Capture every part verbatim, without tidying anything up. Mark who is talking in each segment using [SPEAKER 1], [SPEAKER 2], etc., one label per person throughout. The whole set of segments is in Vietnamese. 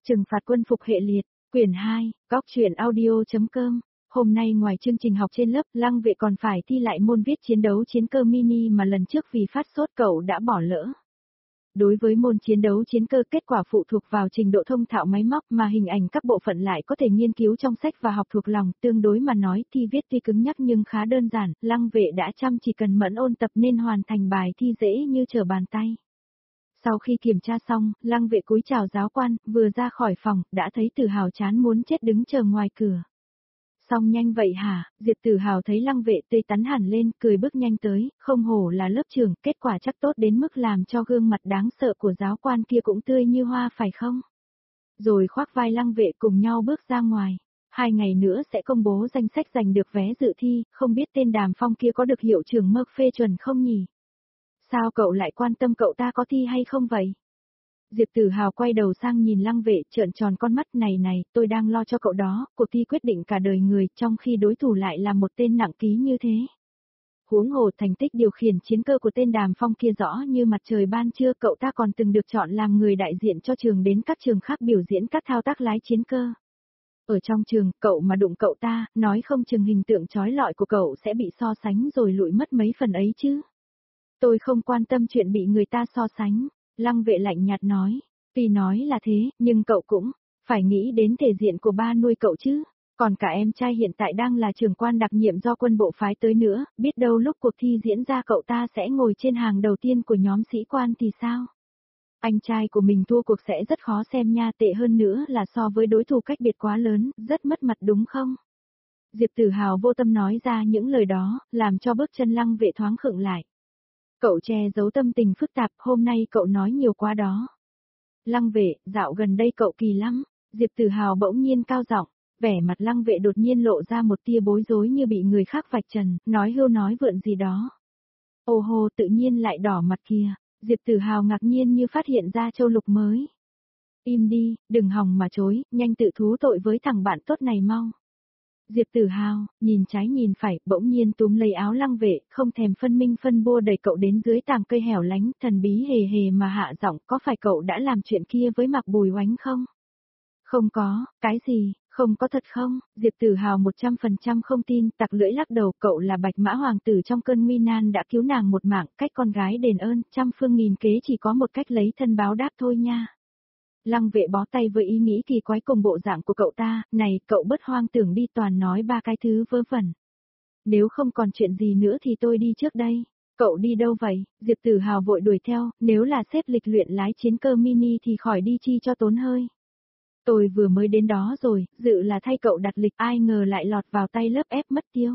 [SPEAKER 1] Trừng phạt quân phục hệ liệt, quyển hai, góc truyện audio.com. Hôm nay ngoài chương trình học trên lớp, Lăng Vệ còn phải thi lại môn viết chiến đấu chiến cơ mini mà lần trước vì phát sốt cậu đã bỏ lỡ. Đối với môn chiến đấu chiến cơ, kết quả phụ thuộc vào trình độ thông thạo máy móc mà hình ảnh các bộ phận lại có thể nghiên cứu trong sách và học thuộc lòng, tương đối mà nói thi viết tuy cứng nhắc nhưng khá đơn giản, Lăng Vệ đã chăm chỉ cần mẫn ôn tập nên hoàn thành bài thi dễ như trở bàn tay. Sau khi kiểm tra xong, Lăng Vệ cúi chào giáo quan, vừa ra khỏi phòng, đã thấy Tử Hào chán muốn chết đứng chờ ngoài cửa. Xong nhanh vậy hả? Diệp Tử Hào thấy Lăng Vệ tươi tắn hẳn lên, cười bước nhanh tới, không hổ là lớp trưởng, kết quả chắc tốt đến mức làm cho gương mặt đáng sợ của giáo quan kia cũng tươi như hoa phải không? Rồi khoác vai Lăng Vệ cùng nhau bước ra ngoài. Hai ngày nữa sẽ công bố danh sách giành được vé dự thi, không biết tên Đàm Phong kia có được hiệu trưởng Mơ phê chuẩn không nhỉ? Sao cậu lại quan tâm cậu ta có thi hay không vậy? Diệp Tử Hào quay đầu sang nhìn Lăng Vệ, trợn tròn con mắt, này này, tôi đang lo cho cậu đó, cuộc thi quyết định cả đời người, trong khi đối thủ lại là một tên nặng ký như thế. Huống hồ thành tích điều khiển chiến cơ của tên Đàm Phong kia rõ như mặt trời ban trưa, cậu ta còn từng được chọn làm người đại diện cho trường đến các trường khác biểu diễn các thao tác lái chiến cơ. Ở trong trường, cậu mà đụng cậu ta, nói không chừng hình tượng chói lọi của cậu sẽ bị so sánh rồi lụi mất mấy phần ấy chứ. Tôi không quan tâm chuyện bị người ta so sánh. Lăng Vệ lạnh nhạt nói, tuy nói là thế, nhưng cậu cũng phải nghĩ đến thể diện của ba nuôi cậu chứ, còn cả em trai hiện tại đang là trưởng quan đặc nhiệm do quân bộ phái tới nữa, biết đâu lúc cuộc thi diễn ra cậu ta sẽ ngồi trên hàng đầu tiên của nhóm sĩ quan thì sao? Anh trai của mình thua cuộc sẽ rất khó xem nha, tệ hơn nữa là so với đối thủ cách biệt quá lớn, rất mất mặt đúng không? Diệp Tử Hào vô tâm nói ra những lời đó, làm cho bước chân Lăng Vệ thoáng khựng lại. Cậu che giấu tâm tình phức tạp, hôm nay cậu nói nhiều quá đó. Lăng Vệ, dạo gần đây cậu kỳ lắm. Diệp Tử Hào bỗng nhiên cao giọng, vẻ mặt Lăng Vệ đột nhiên lộ ra một tia bối rối như bị người khác vạch trần, nói hưu nói vượn gì đó. Ô hô, tự nhiên lại đỏ mặt kìa. Diệp Tử Hào ngạc nhiên như phát hiện ra châu lục mới. Im đi, đừng hòng mà chối, nhanh tự thú tội với thằng bạn tốt này mau. Diệp Tử Hào, nhìn trái nhìn phải, bỗng nhiên túm lấy áo Lăng Vệ, không thèm phân minh phân bua đẩy cậu đến dưới tàng cây hẻo lánh, thần bí hề hề mà hạ giọng, có phải cậu đã làm chuyện kia với Mạc Bùi Oánh không? Không có, cái gì, không có thật không? Diệp Tử Hào một trăm phần trăm không tin, tặc lưỡi lắc đầu, cậu là Bạch Mã Hoàng tử trong cơn nguy nan đã cứu nàng một mạng, cách con gái đền ơn, trăm phương nghìn kế chỉ có một cách lấy thân báo đáp thôi nha. Lăng Vệ bó tay với ý nghĩ kỳ quái cùng bộ dạng của cậu ta, này, cậu bất hoang tưởng đi, toàn nói ba cái thứ vớ vẩn. Nếu không còn chuyện gì nữa thì tôi đi trước đây. Cậu đi đâu vậy? Diệp Tử Hào vội đuổi theo, nếu là xếp lịch luyện lái chiến cơ mini thì khỏi đi chi cho tốn hơi. Tôi vừa mới đến đó rồi, dự là thay cậu đặt lịch, ai ngờ lại lọt vào tay lớp ép mất tiêu.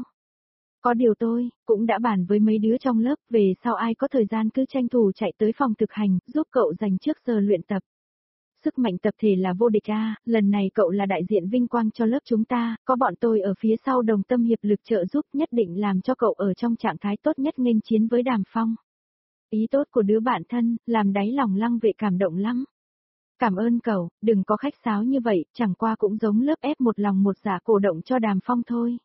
[SPEAKER 1] Có điều tôi, cũng đã bàn với mấy đứa trong lớp, về sau ai có thời gian cứ tranh thủ chạy tới phòng thực hành, giúp cậu dành trước giờ luyện tập. Sức mạnh tập thể là vô địch a, lần này cậu là đại diện vinh quang cho lớp chúng ta, có bọn tôi ở phía sau đồng tâm hiệp lực trợ giúp, nhất định làm cho cậu ở trong trạng thái tốt nhất nghênh chiến với Đàm Phong. Ý tốt của đứa bạn thân, làm đáy lòng Lăng Vệ cảm động lắm. Cảm ơn cậu, đừng có khách sáo như vậy, chẳng qua cũng giống lớp ép một lòng một dạ cổ động cho Đàm Phong thôi.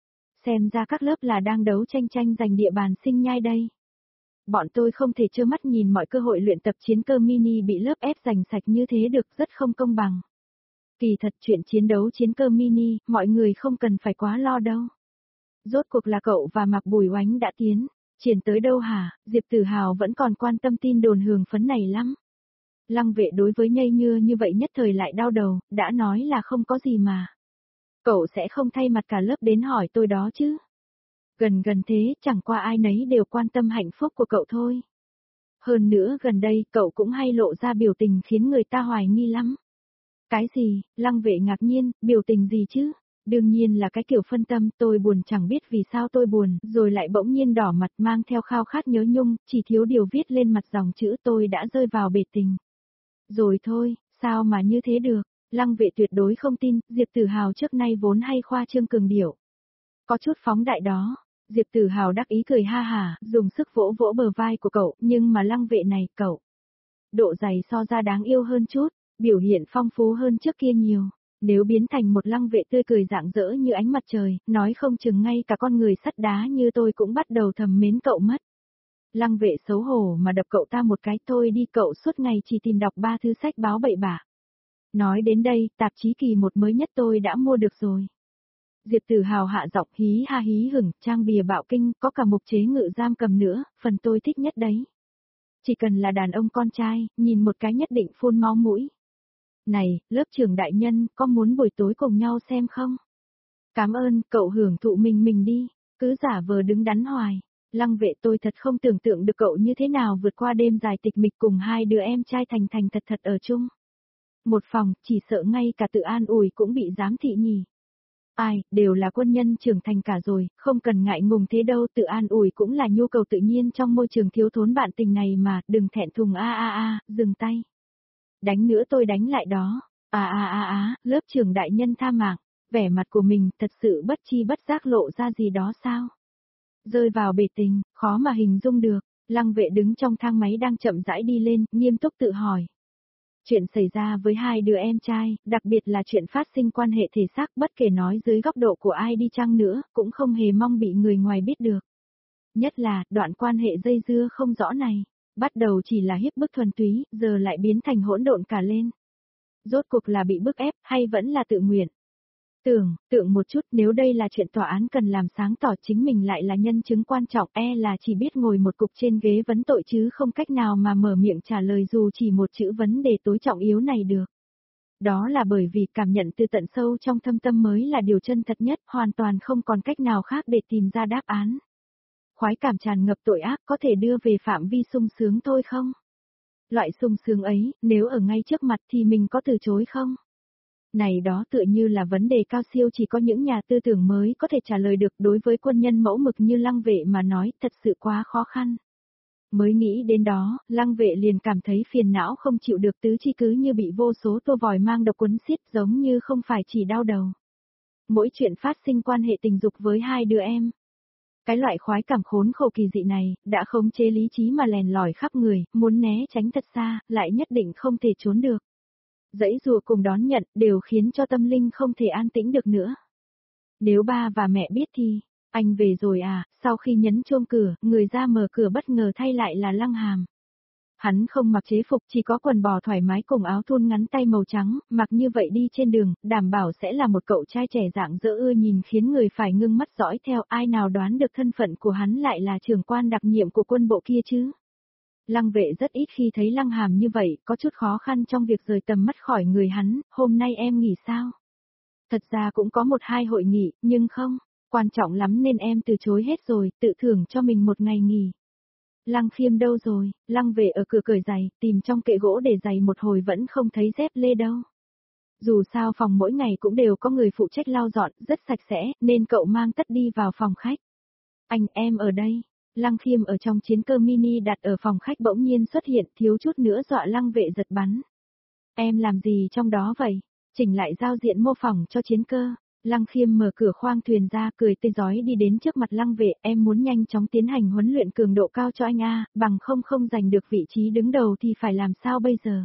[SPEAKER 1] Xem ra các lớp là đang đấu tranh tranh giành địa bàn sinh nhai đây. Bọn tôi không thể trơ mắt nhìn mọi cơ hội luyện tập chiến cơ mini bị lớp ép giành sạch như thế được, rất không công bằng. Kỳ thật chuyện chiến đấu chiến cơ mini, mọi người không cần phải quá lo đâu. Rốt cuộc là cậu và Mạc Bùi Oánh đã tiến, triển tới đâu hả? Diệp Tử Hào vẫn còn quan tâm tin đồn hưởng phấn này lắm. Lăng Vệ đối với nhây nhưa như vậy nhất thời lại đau đầu, đã nói là không có gì mà. Cậu sẽ không thay mặt cả lớp đến hỏi tôi đó chứ? Gần gần thế, chẳng qua ai nấy đều quan tâm hạnh phúc của cậu thôi. Hơn nữa gần đây, cậu cũng hay lộ ra biểu tình khiến người ta hoài nghi lắm. Cái gì? Lăng Vệ ngạc nhiên, biểu tình gì chứ? Đương nhiên là cái kiểu phân tâm, tôi buồn chẳng biết vì sao tôi buồn, rồi lại bỗng nhiên đỏ mặt mang theo khao khát nhớ nhung, chỉ thiếu điều viết lên mặt dòng chữ tôi đã rơi vào bể tình. Rồi thôi, sao mà như thế được? Lăng Vệ tuyệt đối không tin, Diệp Tử Hào trước nay vốn hay khoa trương cường điệu. Có chút phóng đại đó. Diệp Tử Hào đắc ý cười ha hả, dùng sức vỗ vỗ bờ vai của cậu, nhưng mà Lăng Vệ này, cậu. Độ dày so ra đáng yêu hơn chút, biểu hiện phong phú hơn trước kia nhiều. Nếu biến thành một Lăng Vệ tươi cười rạng rỡ như ánh mặt trời, nói không chừng ngay cả con người sắt đá như tôi cũng bắt đầu thầm mến cậu mất. Lăng Vệ xấu hổ mà đập cậu ta một cái, thôi đi, cậu suốt ngày chỉ tìm đọc ba thứ sách báo bậy bạ. Nói đến đây, tạp chí kỳ một mới nhất tôi đã mua được rồi. Diệp Tử Hào hạ giọng hí ha hí hửng, trang bìa bạo kinh, có cả mục chế ngự giam cầm nữa, phần tôi thích nhất đấy. Chỉ cần là đàn ông con trai, nhìn một cái nhất định phun máu mũi. Này, lớp trưởng đại nhân, có muốn buổi tối cùng nhau xem không? Cảm ơn, cậu hưởng thụ mình mình đi, cứ giả vờ đứng đắn hoài. Lăng Vệ, tôi thật không tưởng tượng được cậu như thế nào vượt qua đêm dài tịch mịch cùng hai đứa em trai thành thành thật thật ở chung. Một phòng, chỉ sợ ngay cả tự an ủi cũng bị giám thị nhỉ. Ai, đều là quân nhân trưởng thành cả rồi, không cần ngại ngùng thế đâu, tự an ủi cũng là nhu cầu tự nhiên trong môi trường thiếu thốn bạn tình này mà, đừng thẹn thùng a a a, dừng tay. Đánh nữa tôi đánh lại đó, à à à à, lớp trưởng đại nhân tha mạng, vẻ mặt của mình thật sự bất chi bất giác lộ ra gì đó sao? Rơi vào bể tình, khó mà hình dung được, Lăng Vệ đứng trong thang máy đang chậm rãi đi lên, nghiêm túc tự hỏi. Chuyện xảy ra với hai đứa em trai, đặc biệt là chuyện phát sinh quan hệ thể xác bất kể nói dưới góc độ của ai đi chăng nữa, cũng không hề mong bị người ngoài biết được. Nhất là, đoạn quan hệ dây dưa không rõ này, bắt đầu chỉ là hiếp bức thuần túy, giờ lại biến thành hỗn độn cả lên. Rốt cuộc là bị bức ép, hay vẫn là tự nguyện? Tưởng, tượng một chút nếu đây là chuyện tòa án cần làm sáng tỏ chính mình lại là nhân chứng quan trọng e là chỉ biết ngồi một cục trên ghế vấn tội chứ không cách nào mà mở miệng trả lời dù chỉ một chữ vấn đề tối trọng yếu này được. Đó là bởi vì cảm nhận từ tận sâu trong thâm tâm mới là điều chân thật nhất, hoàn toàn không còn cách nào khác để tìm ra đáp án. Khoái cảm tràn ngập tội ác có thể đưa về phạm vi sung sướng thôi không? Loại sung sướng ấy, nếu ở ngay trước mặt thì mình có từ chối không? Này đó tựa như là vấn đề cao siêu chỉ có những nhà tư tưởng mới có thể trả lời được đối với quân nhân mẫu mực như Lăng Vệ mà nói thật sự quá khó khăn. Mới nghĩ đến đó, Lăng Vệ liền cảm thấy phiền não không chịu được tứ chi cứ như bị vô số tua vòi mang độc quấn xiết giống như không phải chỉ đau đầu. Mỗi chuyện phát sinh quan hệ tình dục với hai đứa em. Cái loại khoái cảm khốn khổ kỳ dị này, đã khống chế lý trí mà lèn lỏi khắp người, muốn né tránh thật xa, lại nhất định không thể trốn được. Dãy rùa cùng đón nhận, đều khiến cho tâm linh không thể an tĩnh được nữa. Nếu ba và mẹ biết thì, anh về rồi à, sau khi nhấn chuông cửa, người ra mở cửa bất ngờ thay lại là Lăng Hàm. Hắn không mặc chế phục chỉ có quần bò thoải mái cùng áo thun ngắn tay màu trắng, mặc như vậy đi trên đường, đảm bảo sẽ là một cậu trai trẻ dạng dỡ ưa nhìn khiến người phải ngưng mắt dõi theo ai nào đoán được thân phận của hắn lại là trưởng quan đặc nhiệm của quân bộ kia chứ. Lăng Vệ rất ít khi thấy Lăng Hàm như vậy, có chút khó khăn trong việc rời tầm mắt khỏi người hắn, hôm nay em nghỉ sao? Thật ra cũng có một hai hội nghị, nhưng không, quan trọng lắm nên em từ chối hết rồi, tự thưởng cho mình một ngày nghỉ. Lăng Khiêm đâu rồi? Lăng Vệ ở cửa cởi giày, tìm trong kệ gỗ để giày một hồi vẫn không thấy dép lê đâu. Dù sao phòng mỗi ngày cũng đều có người phụ trách lau dọn, rất sạch sẽ, nên cậu mang tất đi vào phòng khách. Anh em ở đây. Lăng Khiêm ở trong chiến cơ mini đặt ở phòng khách bỗng nhiên xuất hiện thiếu chút nữa dọa Lăng Vệ giật bắn. Em làm gì trong đó vậy? Chỉnh lại giao diện mô phỏng cho chiến cơ. Lăng Khiêm mở cửa khoang thuyền ra cười tươi rói đi đến trước mặt Lăng Vệ, em muốn nhanh chóng tiến hành huấn luyện cường độ cao cho anh a, bằng không không giành được vị trí đứng đầu thì phải làm sao bây giờ?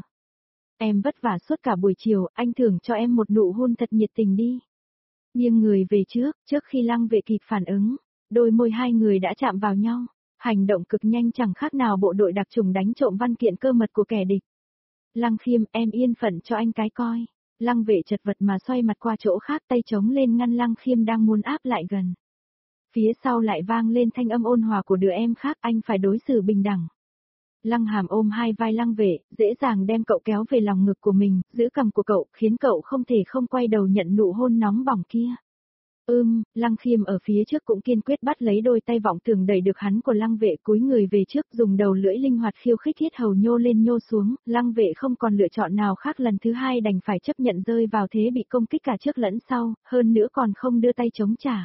[SPEAKER 1] Em vất vả suốt cả buổi chiều, anh thưởng cho em một nụ hôn thật nhiệt tình đi. Nghiêng người về trước, trước khi Lăng Vệ kịp phản ứng, đôi môi hai người đã chạm vào nhau, hành động cực nhanh chẳng khác nào bộ đội đặc chủng đánh trộm văn kiện cơ mật của kẻ địch. Lăng Khiêm, em yên phận cho anh cái coi. Lăng Vệ chật vật mà xoay mặt qua chỗ khác tay chống lên ngăn Lăng Khiêm đang muốn áp lại gần. Phía sau lại vang lên thanh âm ôn hòa của đứa em khác, anh phải đối xử bình đẳng. Lăng Hàm ôm hai vai Lăng Vệ, dễ dàng đem cậu kéo về lòng ngực của mình, giữ cằm của cậu, khiến cậu không thể không quay đầu nhận nụ hôn nóng bỏng kia. Ưm, Lăng Khiêm ở phía trước cũng kiên quyết bắt lấy đôi tay vọng tưởng đẩy được hắn của Lăng Vệ cúi người về trước dùng đầu lưỡi linh hoạt khiêu khích thiết hầu nhô lên nhô xuống, Lăng Vệ không còn lựa chọn nào khác lần thứ hai đành phải chấp nhận rơi vào thế bị công kích cả trước lẫn sau, hơn nữa còn không đưa tay chống trả.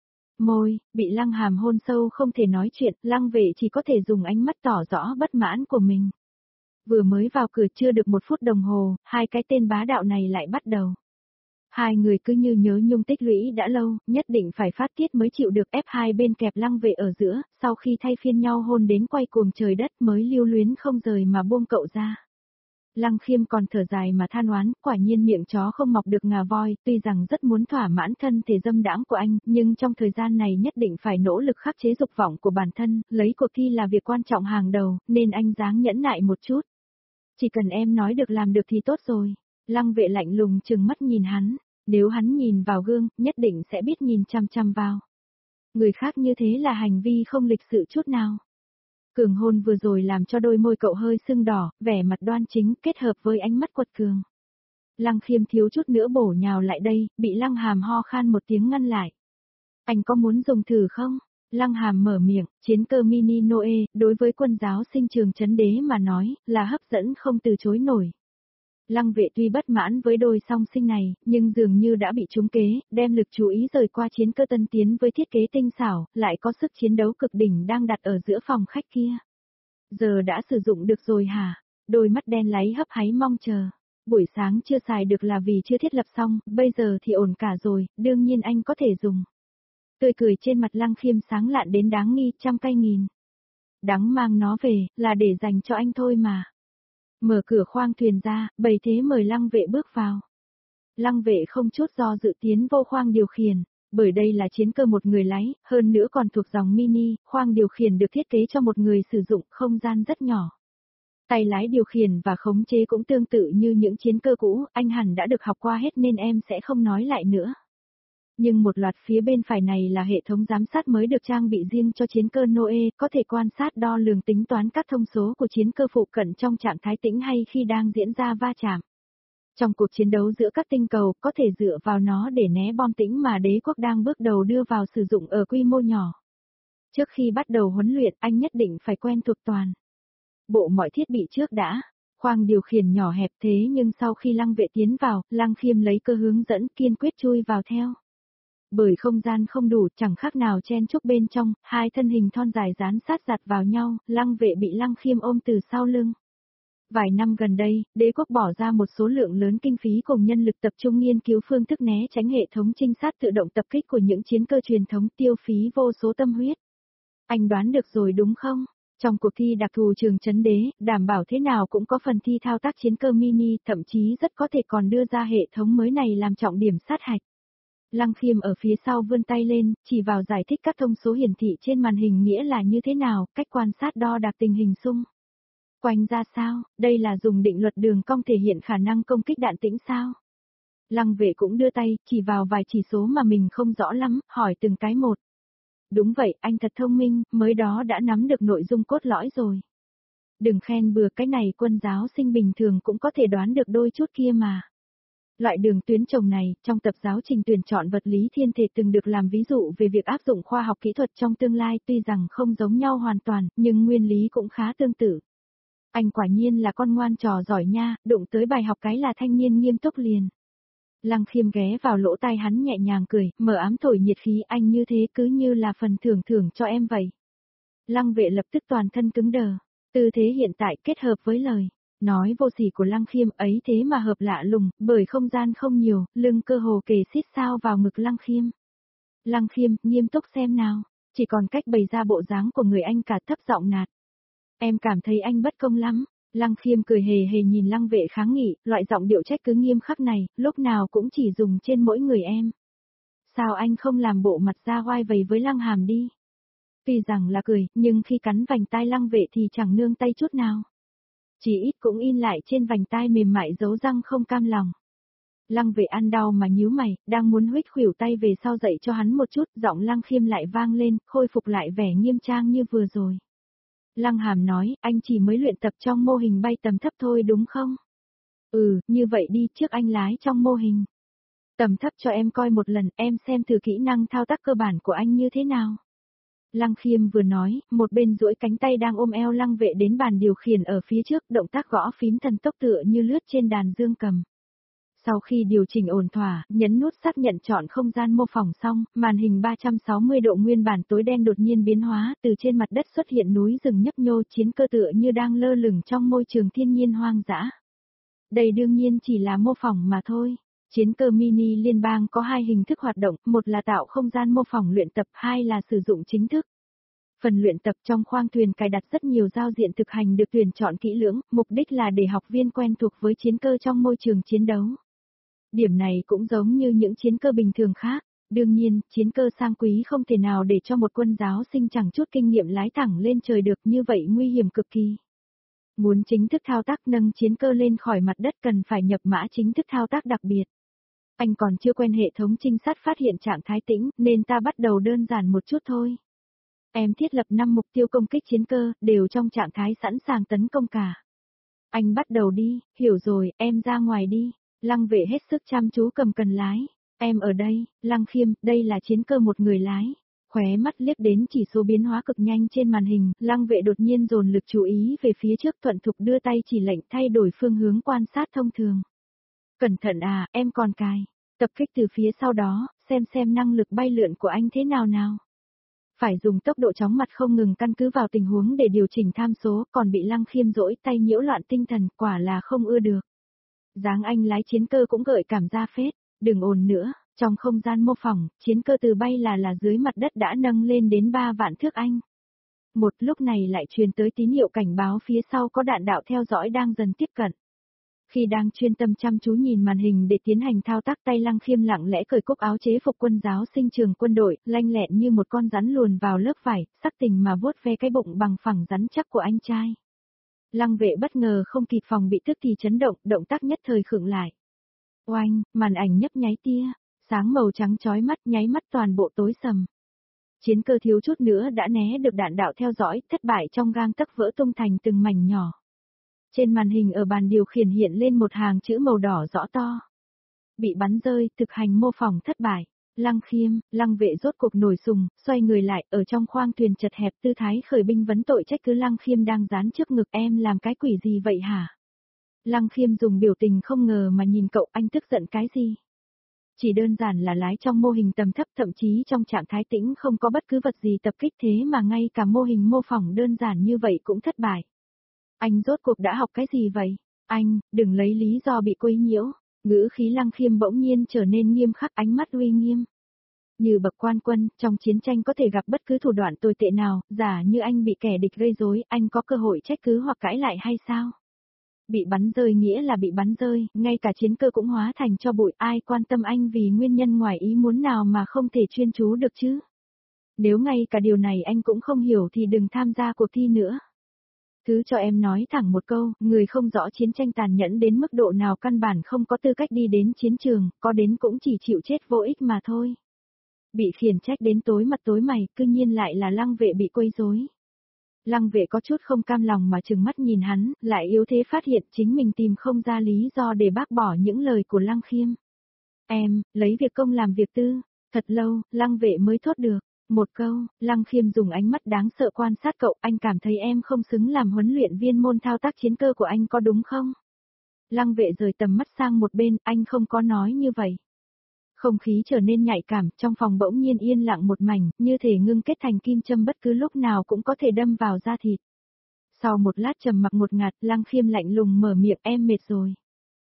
[SPEAKER 1] Môi, bị Lăng Hàm hôn sâu không thể nói chuyện, Lăng Vệ chỉ có thể dùng ánh mắt tỏ rõ bất mãn của mình. Vừa mới vào cửa chưa được một phút đồng hồ, hai cái tên bá đạo này lại bắt đầu. Hai người cứ như nhớ nhung tích lũy đã lâu, nhất định phải phát tiết mới chịu được ép hai bên kẹp Lăng Vệ ở giữa, sau khi thay phiên nhau hôn đến quay cuồng trời đất mới lưu luyến không rời mà buông cậu ra. Lăng Khiêm còn thở dài mà than oán, quả nhiên miệng chó không mọc được ngà voi, tuy rằng rất muốn thỏa mãn thân thể dâm đãng của anh, nhưng trong thời gian này nhất định phải nỗ lực khắc chế dục vọng của bản thân, lấy cuộc thi là việc quan trọng hàng đầu, nên anh dáng nhẫn nại một chút. Chỉ cần em nói được làm được thì tốt rồi. Lăng vệ lạnh lùng trừng mắt nhìn hắn, nếu hắn nhìn vào gương, nhất định sẽ biết nhìn chăm chăm vào. Người khác như thế là hành vi không lịch sự chút nào. Cường hôn vừa rồi làm cho đôi môi cậu hơi sưng đỏ, vẻ mặt đoan chính kết hợp với ánh mắt quật cường. Lăng Khiêm thiếu chút nữa bổ nhào lại đây, bị Lăng Hàm ho khan một tiếng ngăn lại. Anh có muốn dùng thử không? Lăng Hàm mở miệng, chiến cơ mini Noe, đối với quân giáo sinh trường Trấn Đế mà nói, là hấp dẫn không từ chối nổi. Lăng vệ tuy bất mãn với đôi song sinh này, nhưng dường như đã bị trúng kế, đem lực chú ý rời qua chiến cơ tân tiến với thiết kế tinh xảo, lại có sức chiến đấu cực đỉnh đang đặt ở giữa phòng khách kia. Giờ đã sử dụng được rồi hả? Đôi mắt đen láy hấp háy mong chờ. Buổi sáng chưa xài được là vì chưa thiết lập xong, bây giờ thì ổn cả rồi, đương nhiên anh có thể dùng. Tươi cười trên mặt Lăng Khiêm sáng lạn đến đáng nghi, trăm cây nghìn. Đáng mang nó về, là để dành cho anh thôi mà. Mở cửa khoang thuyền ra, bầy thế mời Lăng vệ bước vào. Lăng vệ không chút do dự tiến vô khoang điều khiển, bởi đây là chiến cơ một người lái, hơn nữa còn thuộc dòng mini, khoang điều khiển được thiết kế cho một người sử dụng, không gian rất nhỏ. Tay lái điều khiển và khống chế cũng tương tự như những chiến cơ cũ, anh hẳn đã được học qua hết nên em sẽ không nói lại nữa. Nhưng một loạt phía bên phải này là hệ thống giám sát mới được trang bị riêng cho chiến cơ Noe, có thể quan sát đo lường tính toán các thông số của chiến cơ phụ cận trong trạng thái tĩnh hay khi đang diễn ra va chạm. Trong cuộc chiến đấu giữa các tinh cầu, có thể dựa vào nó để né bom tĩnh mà đế quốc đang bước đầu đưa vào sử dụng ở quy mô nhỏ. Trước khi bắt đầu huấn luyện, anh nhất định phải quen thuộc toàn bộ mọi thiết bị trước đã. Khoang điều khiển nhỏ hẹp thế nhưng sau khi Lăng vệ tiến vào, Lăng Khiêm lấy cơ hướng dẫn kiên quyết chui vào theo. Bởi không gian không đủ, chẳng khác nào chen chúc bên trong, hai thân hình thon dài dán sát giặt vào nhau, Lăng vệ bị Lăng Khiêm ôm từ sau lưng. Vài năm gần đây, đế quốc bỏ ra một số lượng lớn kinh phí cùng nhân lực tập trung nghiên cứu phương thức né tránh hệ thống trinh sát tự động tập kích của những chiến cơ truyền thống, tiêu phí vô số tâm huyết. Anh đoán được rồi đúng không? Trong cuộc thi đặc thù trường Trấn Đế, đảm bảo thế nào cũng có phần thi thao tác chiến cơ mini, thậm chí rất có thể còn đưa ra hệ thống mới này làm trọng điểm sát hạch. Lăng Khiêm ở phía sau vươn tay lên, chỉ vào giải thích các thông số hiển thị trên màn hình nghĩa là như thế nào, cách quan sát đo đạc tình hình xung quanh ra sao, đây là dùng định luật đường cong thể hiện khả năng công kích đạn tĩnh sao. Lăng vệ cũng đưa tay, chỉ vào vài chỉ số mà mình không rõ lắm, hỏi từng cái một. Đúng vậy, anh thật thông minh, mới đó đã nắm được nội dung cốt lõi rồi. Đừng khen bừa, cái này quân giáo sinh bình thường cũng có thể đoán được đôi chút kia mà. Loại đường tuyến trồng này, trong tập giáo trình tuyển chọn vật lý thiên thể từng được làm ví dụ về việc áp dụng khoa học kỹ thuật trong tương lai, tuy rằng không giống nhau hoàn toàn, nhưng nguyên lý cũng khá tương tự. Anh quả nhiên là con ngoan trò giỏi nha, đụng tới bài học cái là thanh niên nghiêm túc liền. Lăng Khiêm ghé vào lỗ tai hắn nhẹ nhàng cười, mở ám thổi nhiệt khí, anh như thế cứ như là phần thưởng thưởng cho em vậy. Lăng vệ lập tức toàn thân cứng đờ, tư thế hiện tại kết hợp với lời nói vô sỉ của Lăng Khiêm ấy thế mà hợp lạ lùng, bởi không gian không nhiều, lưng cơ hồ kề xít sao vào ngực Lăng Khiêm. Lăng Khiêm, nghiêm túc xem nào, chỉ còn cách bày ra bộ dáng của người anh cả, thấp giọng nạt. Em cảm thấy anh bất công lắm. Lăng Khiêm cười hề hề nhìn Lăng vệ kháng nghị, loại giọng điệu trách cứ nghiêm khắc này, lúc nào cũng chỉ dùng trên mỗi người em. Sao anh không làm bộ mặt ra oai vầy với Lăng Hàm đi? Tuy rằng là cười, nhưng khi cắn vành tai Lăng vệ thì chẳng nương tay chút nào. Chỉ ít cũng in lại trên vành tai mềm mại dấu răng không cam lòng. Lăng vệ ăn đau mà nhíu mày, đang muốn huých khuỷu tay về sau dậy cho hắn một chút, giọng Lăng Khiêm lại vang lên, khôi phục lại vẻ nghiêm trang như vừa rồi. Lăng Hàm nói, anh chỉ mới luyện tập trong mô hình bay tầm thấp thôi đúng không? Ừ, như vậy đi, trước anh lái trong mô hình tầm thấp cho em coi một lần, em xem thử kỹ năng thao tác cơ bản của anh như thế nào. Lăng Khiêm vừa nói, một bên duỗi cánh tay đang ôm eo Lăng vệ đến bàn điều khiển ở phía trước, động tác gõ phím thần tốc tựa như lướt trên đàn dương cầm. Sau khi điều chỉnh ổn thỏa, nhấn nút xác nhận chọn không gian mô phỏng xong, màn hình ba trăm sáu mươi độ nguyên bản tối đen đột nhiên biến hóa, từ trên mặt đất xuất hiện núi rừng nhấp nhô, chiến cơ tựa như đang lơ lửng trong môi trường thiên nhiên hoang dã. Đây đương nhiên chỉ là mô phỏng mà thôi. Chiến cơ mini liên bang có hai hình thức hoạt động, một là tạo không gian mô phỏng luyện tập, hai là sử dụng chính thức. Phần luyện tập trong khoang thuyền cài đặt rất nhiều giao diện thực hành được tuyển chọn kỹ lưỡng, mục đích là để học viên quen thuộc với chiến cơ trong môi trường chiến đấu. Điểm này cũng giống như những chiến cơ bình thường khác, đương nhiên, chiến cơ sang quý không thể nào để cho một quân giáo sinh chẳng chút kinh nghiệm lái thẳng lên trời được, như vậy nguy hiểm cực kỳ. Muốn chính thức thao tác nâng chiến cơ lên khỏi mặt đất cần phải nhập mã chính thức thao tác đặc biệt. Anh còn chưa quen hệ thống trinh sát phát hiện trạng thái tĩnh, nên ta bắt đầu đơn giản một chút thôi. Em thiết lập năm mục tiêu công kích chiến cơ, đều trong trạng thái sẵn sàng tấn công cả. Anh bắt đầu đi, hiểu rồi, em ra ngoài đi. Lăng Vệ hết sức chăm chú cầm cần lái. Em ở đây, Lăng Khiêm, đây là chiến cơ một người lái. Khóe mắt liếc đến chỉ số biến hóa cực nhanh trên màn hình, Lăng Vệ đột nhiên dồn lực chú ý về phía trước, thuận thục đưa tay chỉ lệnh thay đổi phương hướng quan sát thông thường. Cẩn thận à, em còn cài. Tập kích từ phía sau đó, xem xem năng lực bay lượn của anh thế nào nào. Phải dùng tốc độ chóng mặt không ngừng căn cứ vào tình huống để điều chỉnh tham số, còn bị Lăng Khiêm dỗi tay nhiễu loạn tinh thần, quả là không ưa được. Dáng anh lái chiến cơ cũng gợi cảm ra phết, đừng ồn nữa, trong không gian mô phỏng, chiến cơ từ bay là là dưới mặt đất đã nâng lên đến ba vạn thước anh. Một lúc này lại truyền tới tín hiệu cảnh báo phía sau có đạn đạo theo dõi đang dần tiếp cận. Khi đang chuyên tâm chăm chú nhìn màn hình để tiến hành thao tác, tay Lăng Khiêm lặng lẽ cởi cúc áo chế phục quân giáo sinh trường quân đội, lanh lẹn như một con rắn luồn vào lớp vải, sắc tình mà vuốt ve cái bụng bằng phẳng rắn chắc của anh trai. Lăng Vệ bất ngờ không kịp phòng bị tức thì chấn động, động tác nhất thời khựng lại. Oanh, màn ảnh nhấp nháy tia, sáng màu trắng chói mắt nháy mắt toàn bộ tối sầm. Chiến cơ thiếu chút nữa đã né được đạn đạo theo dõi, thất bại trong gang tấc vỡ tung thành từng mảnh nhỏ. Trên màn hình ở bàn điều khiển hiện lên một hàng chữ màu đỏ rõ to. Bị bắn rơi, thực hành mô phỏng thất bại. Lăng Khiêm, Lăng Vệ rốt cuộc nổi sùng, xoay người lại, ở trong khoang thuyền chật hẹp tư thái khởi binh vấn tội trách cứ Lăng Khiêm đang dán trước ngực. Em làm cái quỷ gì vậy hả? Lăng Khiêm dùng biểu tình không ngờ mà nhìn cậu, anh tức giận cái gì? Chỉ đơn giản là lái trong mô hình tầm thấp, thậm chí trong trạng thái tĩnh không có bất cứ vật gì tập kích, thế mà ngay cả mô hình mô phỏng đơn giản như vậy cũng thất bại. Anh rốt cuộc đã học cái gì vậy? Anh, đừng lấy lý do bị quấy nhiễu. Ngữ khí Lăng Khiêm bỗng nhiên trở nên nghiêm khắc, ánh mắt uy nghiêm. Như bậc quan quân, trong chiến tranh có thể gặp bất cứ thủ đoạn tồi tệ nào, giả như anh bị kẻ địch gây rối, anh có cơ hội trách cứ hoặc cãi lại hay sao? Bị bắn rơi nghĩa là bị bắn rơi, ngay cả chiến cơ cũng hóa thành cho bụi, ai quan tâm anh vì nguyên nhân ngoài ý muốn nào mà không thể chuyên chú được chứ? Nếu ngay cả điều này anh cũng không hiểu thì đừng tham gia cuộc thi nữa. Thứ cho em nói thẳng một câu, người không rõ chiến tranh tàn nhẫn đến mức độ nào căn bản không có tư cách đi đến chiến trường, có đến cũng chỉ chịu chết vô ích mà thôi. Bị khiển trách đến tối mặt tối mày, cư nhiên lại là Lăng Vệ bị quấy rối. Lăng Vệ có chút không cam lòng mà trừng mắt nhìn hắn, lại yếu thế phát hiện chính mình tìm không ra lý do để bác bỏ những lời của Lăng Khiêm. Em, lấy việc công làm việc tư, thật lâu, Lăng Vệ mới thốt được. Một câu, Lăng Khiêm dùng ánh mắt đáng sợ quan sát cậu, anh cảm thấy em không xứng làm huấn luyện viên môn thao tác chiến cơ của anh có đúng không? Lăng Vệ rời tầm mắt sang một bên, anh không có nói như vậy. Không khí trở nên nhạy cảm, trong phòng bỗng nhiên yên lặng một mảnh, như thể ngưng kết thành kim châm bất cứ lúc nào cũng có thể đâm vào da thịt. Sau một lát trầm mặc một ngạt, Lăng Khiêm lạnh lùng mở miệng, em mệt rồi.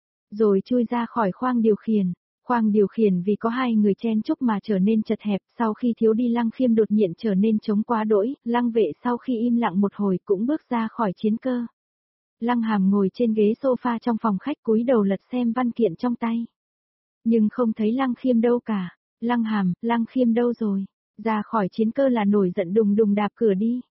[SPEAKER 1] Rồi chui ra khỏi khoang điều khiển. Khoang điều khiển vì có hai người chen chúc mà trở nên chật hẹp, sau khi thiếu đi Lăng Khiêm đột nhiên trở nên trống quá đỗi, Lăng Vệ sau khi im lặng một hồi cũng bước ra khỏi chiến cơ. Lăng Hàm ngồi trên ghế sofa trong phòng khách cúi đầu lật xem văn kiện trong tay. Nhưng không thấy Lăng Khiêm đâu cả. Lăng Hàm, Lăng Khiêm đâu rồi? Ra khỏi chiến cơ là nổi giận đùng đùng đạp cửa đi.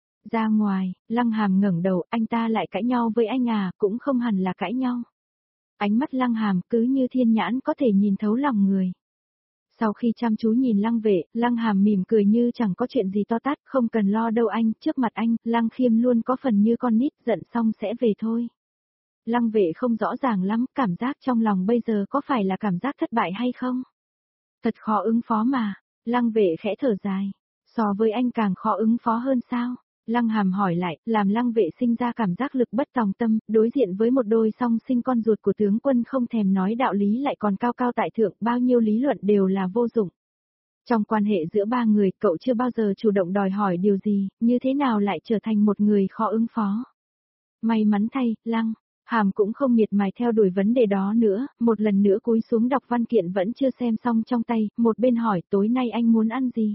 [SPEAKER 1] Ra ngoài, Lăng Hàm ngẩng đầu, anh ta lại cãi nhau với anh à, cũng không hẳn là cãi nhau. Ánh mắt Lăng Hàm cứ như thiên nhãn có thể nhìn thấu lòng người. Sau khi chăm chú nhìn Lăng Vệ, Lăng Hàm mỉm cười như chẳng có chuyện gì to tát, không cần lo đâu anh, trước mặt anh, Lăng Khiêm luôn có phần như con nít, giận xong sẽ về thôi. Lăng Vệ không rõ ràng lắm, cảm giác trong lòng bây giờ có phải là cảm giác thất bại hay không? Thật khó ứng phó mà, Lăng Vệ khẽ thở dài, so với anh càng khó ứng phó hơn sao? Lăng Hàm hỏi lại, làm Lăng Vệ sinh ra cảm giác lực bất tòng tâm, đối diện với một đôi song sinh con ruột của tướng quân không thèm nói đạo lý lại còn cao cao tại thượng, bao nhiêu lý luận đều là vô dụng. Trong quan hệ giữa ba người, cậu chưa bao giờ chủ động đòi hỏi điều gì, như thế nào lại trở thành một người khó ứng phó. May mắn thay, Lăng Hàm cũng không miệt mài theo đuổi vấn đề đó nữa, một lần nữa cúi xuống đọc văn kiện vẫn chưa xem xong trong tay, một bên hỏi tối nay anh muốn ăn gì?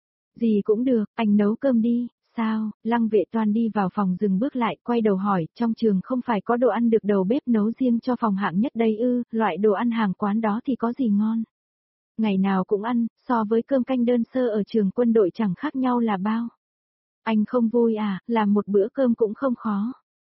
[SPEAKER 1] Gì cũng được, anh nấu cơm đi. Sao? Lăng Vệ toan đi vào phòng dừng bước lại, quay đầu hỏi, trong trường không phải có đồ ăn được đầu bếp nấu riêng cho phòng hạng nhất đây ư, loại đồ ăn hàng quán đó thì có gì ngon? Ngày nào cũng ăn, so với cơm canh đơn sơ ở trường quân đội chẳng khác nhau là bao. Anh không vui à, làm một bữa cơm cũng không khó.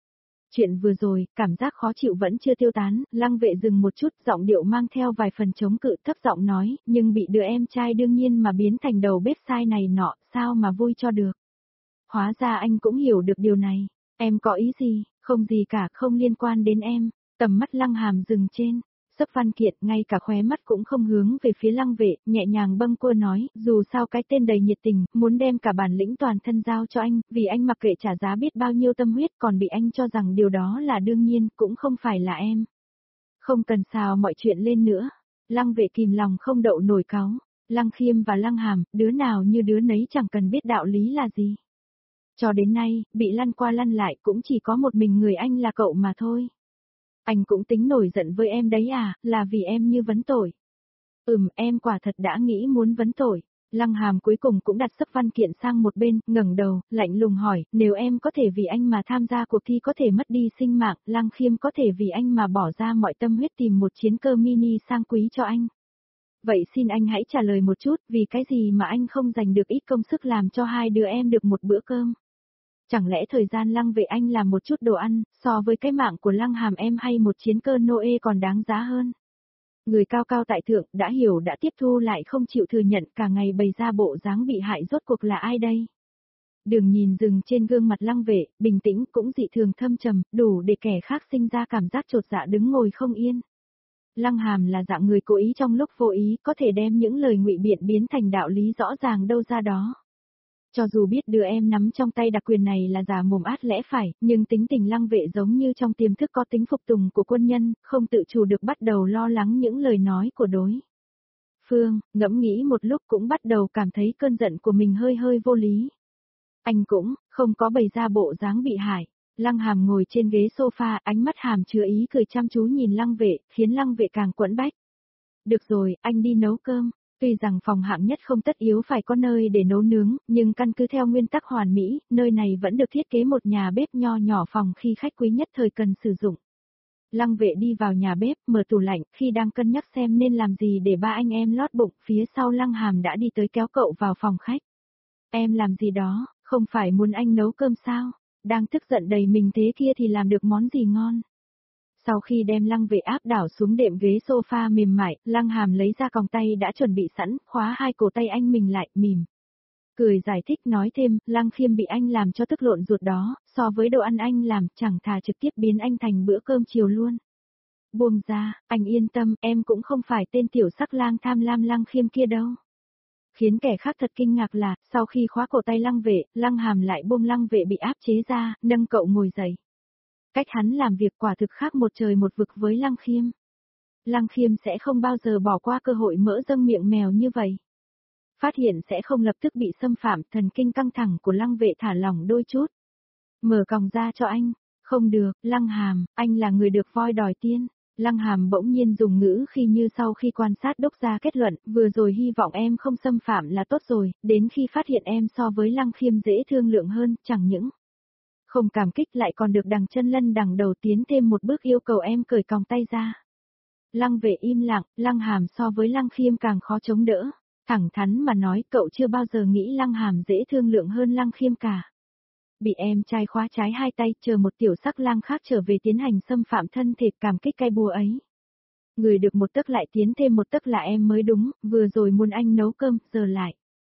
[SPEAKER 1] Chuyện vừa rồi, cảm giác khó chịu vẫn chưa tiêu tán, Lăng Vệ dừng một chút, giọng điệu mang theo vài phần chống cự, thấp giọng nói, nhưng bị đứa em trai đương nhiên mà biến thành đầu bếp sai này nọ, sao mà vui cho được. Hóa ra anh cũng hiểu được điều này. Em có ý gì? Không gì cả, không liên quan đến em. Tầm mắt Lăng Hàm dừng trên Sấp Văn Kiện, ngay cả khóe mắt cũng không hướng về phía Lăng Vệ, nhẹ nhàng bâng quơ nói, dù sao cái tên đầy nhiệt tình, muốn đem cả bản lĩnh toàn thân giao cho anh, vì anh mặc kệ trả giá biết bao nhiêu tâm huyết, còn bị anh cho rằng điều đó là đương nhiên, cũng không phải là em. Không cần xào mọi chuyện lên nữa. Lăng Vệ kìm lòng không đậu nổi cáu. Lăng Khiêm và Lăng Hàm, đứa nào như đứa nấy chẳng cần biết đạo lý là gì. Cho đến nay, bị lăn qua lăn lại cũng chỉ có một mình người anh là cậu mà thôi. Anh cũng tính nổi giận với em đấy à, là vì em như vấn tội. Ừm, em quả thật đã nghĩ muốn vấn tội. Lăng Hàm cuối cùng cũng đặt Sấp Văn Kiện sang một bên, ngẩng đầu, lạnh lùng hỏi, nếu em có thể vì anh mà tham gia cuộc thi có thể mất đi sinh mạng, Lăng Khiêm có thể vì anh mà bỏ ra mọi tâm huyết tìm một chiến cơ mini sang quý cho anh. Vậy xin anh hãy trả lời một chút, vì cái gì mà anh không dành được ít công sức làm cho hai đứa em được một bữa cơm? Chẳng lẽ thời gian Lăng Vệ anh làm một chút đồ ăn, so với cái mạng của Lăng Hàm em hay một chiến cơ Noe còn đáng giá hơn? Người cao cao tại thượng, đã hiểu đã tiếp thu lại không chịu thừa nhận, cả ngày bày ra bộ dáng bị hại rốt cuộc là ai đây? Đường nhìn dừng trên gương mặt Lăng Vệ, bình tĩnh cũng dị thường thâm trầm, đủ để kẻ khác sinh ra cảm giác chột dạ đứng ngồi không yên. Lăng Hàm là dạng người cố ý trong lúc vô ý, có thể đem những lời ngụy biện biến thành đạo lý rõ ràng đâu ra đó. Cho dù biết đứa em nắm trong tay đặc quyền này là giả mồm át lẽ phải, nhưng tính tình Lăng Vệ giống như trong tiềm thức có tính phục tùng của quân nhân, không tự chủ được bắt đầu lo lắng những lời nói của đối phương, ngẫm nghĩ một lúc cũng bắt đầu cảm thấy cơn giận của mình hơi hơi vô lý. Anh cũng không có bày ra bộ dáng bị hại. Lăng Hàm ngồi trên ghế sofa, ánh mắt hàm chứa ý cười chăm chú nhìn Lăng Vệ, khiến Lăng Vệ càng quẫn bách. Được rồi, anh đi nấu cơm. Tuy rằng phòng hạng nhất không tất yếu phải có nơi để nấu nướng, nhưng căn cứ theo nguyên tắc hoàn mỹ, nơi này vẫn được thiết kế một nhà bếp nho nhỏ phòng khi khách quý nhất thời cần sử dụng. Lăng Vệ đi vào nhà bếp, mở tủ lạnh, khi đang cân nhắc xem nên làm gì để ba anh em lót bụng, phía sau Lăng Hàm đã đi tới kéo cậu vào phòng khách. Em làm gì đó, không phải muốn anh nấu cơm sao? Đang tức giận đầy mình thế kia thì làm được món gì ngon? Sau khi đem Lăng Vệ áp đảo xuống đệm ghế sofa mềm mại, Lăng Hàm lấy ra còng tay đã chuẩn bị sẵn, khóa hai cổ tay anh mình lại, mỉm. Cười giải thích nói thêm, Lăng Khiêm bị anh làm cho tức lộn ruột đó, so với đồ ăn anh làm, chẳng thà trực tiếp biến anh thành bữa cơm chiều luôn. Buông ra, anh yên tâm, em cũng không phải tên tiểu sắc lang tham lam Lăng Khiêm kia đâu. Khiến kẻ khác thật kinh ngạc là, sau khi khóa cổ tay Lăng Vệ, Lăng Hàm lại buông Lăng Vệ bị áp chế ra, nâng cậu ngồi dậy. Cách hắn làm việc quả thực khác một trời một vực với Lăng Khiêm. Lăng Khiêm sẽ không bao giờ bỏ qua cơ hội mỡ dâng miệng mèo như vậy. Phát hiện sẽ không lập tức bị xâm phạm, thần kinh căng thẳng của Lăng Vệ thả lỏng đôi chút. Mở còng ra cho anh. Không được, Lăng Hàm, anh là người được voi đòi tiên. Lăng Hàm bỗng nhiên dùng ngữ khi như sau khi quan sát đốc ra kết luận, vừa rồi hy vọng em không xâm phạm là tốt rồi, đến khi phát hiện em so với Lăng Khiêm dễ thương lượng hơn, chẳng những không cảm kích lại còn được đằng chân lân đằng đầu tiến thêm một bước yêu cầu em cởi còng tay ra. Lăng Vệ im lặng, Lăng Hàm so với Lăng Khiêm càng khó chống đỡ. Thẳng thắn mà nói, cậu chưa bao giờ nghĩ Lăng Hàm dễ thương lượng hơn Lăng Khiêm cả. Bị em trai khóa trái hai tay, chờ một tiểu sắc lang khác trở về tiến hành xâm phạm thân thể, cảm kích cay bùa ấy. Người được một tấc lại tiến thêm một tấc là em mới đúng, vừa rồi muốn anh nấu cơm, giờ lại.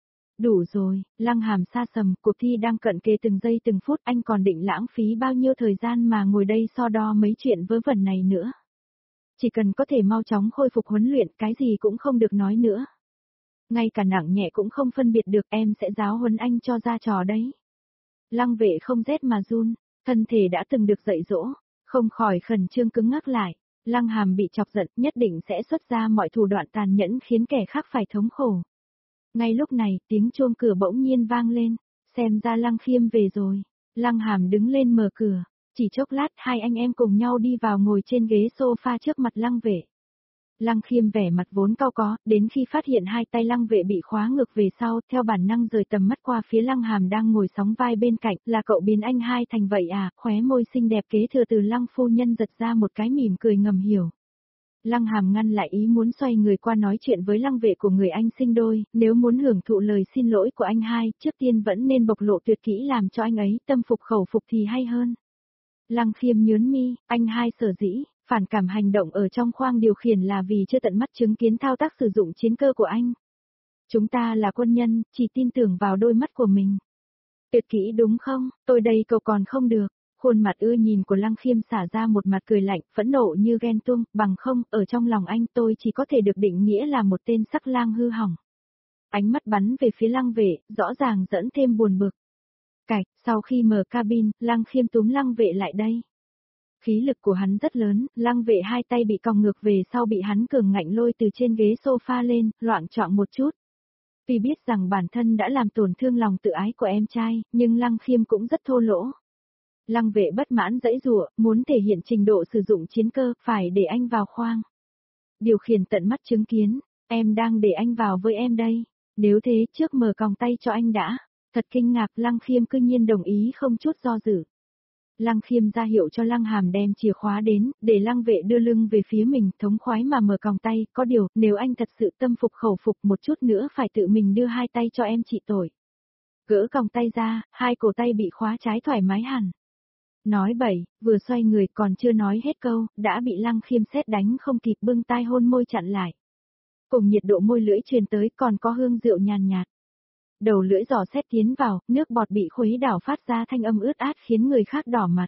[SPEAKER 1] Đủ rồi, Lăng Hàm xa sầm, cuộc thi đang cận kề từng giây từng phút, anh còn định lãng phí bao nhiêu thời gian mà ngồi đây so đo mấy chuyện vớ vẩn này nữa. Chỉ cần có thể mau chóng khôi phục huấn luyện, cái gì cũng không được nói nữa. Ngay cả nặng nhẹ cũng không phân biệt được, em sẽ giáo huấn anh cho ra trò đấy. Lăng Vệ không rét mà run, thân thể đã từng được dạy dỗ, không khỏi khẩn trương cứng ngắc lại. Lăng Hàm bị chọc giận, nhất định sẽ xuất ra mọi thủ đoạn tàn nhẫn khiến kẻ khác phải thống khổ. Ngay lúc này, tiếng chuông cửa bỗng nhiên vang lên, xem ra Lăng Khiêm về rồi. Lăng Hàm đứng lên mở cửa, chỉ chốc lát hai anh em cùng nhau đi vào ngồi trên ghế sofa trước mặt Lăng Vệ. Lăng Khiêm vẻ mặt vốn cau có, đến khi phát hiện hai tay Lăng Vệ bị khóa ngược về sau, theo bản năng rời tầm mắt qua phía Lăng Hàm đang ngồi sóng vai bên cạnh, là cậu biến anh hai thành vậy à, khóe môi xinh đẹp kế thừa từ Lăng phu nhân giật ra một cái mỉm cười ngầm hiểu. Lăng Hàm ngăn lại ý muốn xoay người qua nói chuyện với Lăng Vệ của người anh sinh đôi, nếu muốn hưởng thụ lời xin lỗi của anh hai, trước tiên vẫn nên bộc lộ tuyệt kỹ làm cho anh ấy tâm phục khẩu phục thì hay hơn. Lăng Khiêm nhướng mi, anh hai sở dĩ, phản cảm hành động ở trong khoang điều khiển là vì chưa tận mắt chứng kiến thao tác sử dụng chiến cơ của anh. Chúng ta là quân nhân, chỉ tin tưởng vào đôi mắt của mình. Tuyệt kỹ đúng không, tôi đây cậu còn không được. Khuôn mặt ưa nhìn của Lăng Khiêm xả ra một mặt cười lạnh, phẫn nộ như ghen tuông, bằng không, ở trong lòng anh tôi chỉ có thể được định nghĩa là một tên sắc lang hư hỏng. Ánh mắt bắn về phía Lăng Vệ, rõ ràng dẫn thêm buồn bực. Cạch, sau khi mở cabin, Lăng Khiêm túm Lăng Vệ lại đây. Khí lực của hắn rất lớn, Lăng Vệ hai tay bị còng ngược về sau bị hắn cường ngạnh lôi từ trên ghế sofa lên, loạng choạng một chút. Vì biết rằng bản thân đã làm tổn thương lòng tự ái của em trai, nhưng Lăng Khiêm cũng rất thô lỗ. Lăng Vệ bất mãn giãy giụa, muốn thể hiện trình độ sử dụng chiến cơ, phải để anh vào khoang. Điều khiển tận mắt chứng kiến, em đang để anh vào với em đây. Nếu thế trước mở còng tay cho anh đã. Thật kinh ngạc, Lăng Khiêm cư nhiên đồng ý không chút do dự. Lăng Khiêm ra hiệu cho Lăng Hàm đem chìa khóa đến, để Lăng Vệ đưa lưng về phía mình, thống khoái mà mở còng tay, có điều, nếu anh thật sự tâm phục khẩu phục một chút nữa phải tự mình đưa hai tay cho em trị tội. Gỡ còng tay ra, hai cổ tay bị khóa trái thoải mái hẳn. Nói bậy, vừa xoay người còn chưa nói hết câu, đã bị Lăng Khiêm sét đánh không kịp bưng tai hôn môi chặn lại. Cùng nhiệt độ môi lưỡi truyền tới còn có hương rượu nhàn nhạt. Đầu lưỡi giò xét tiến vào, nước bọt bị khuấy đảo phát ra thanh âm ướt át khiến người khác đỏ mặt.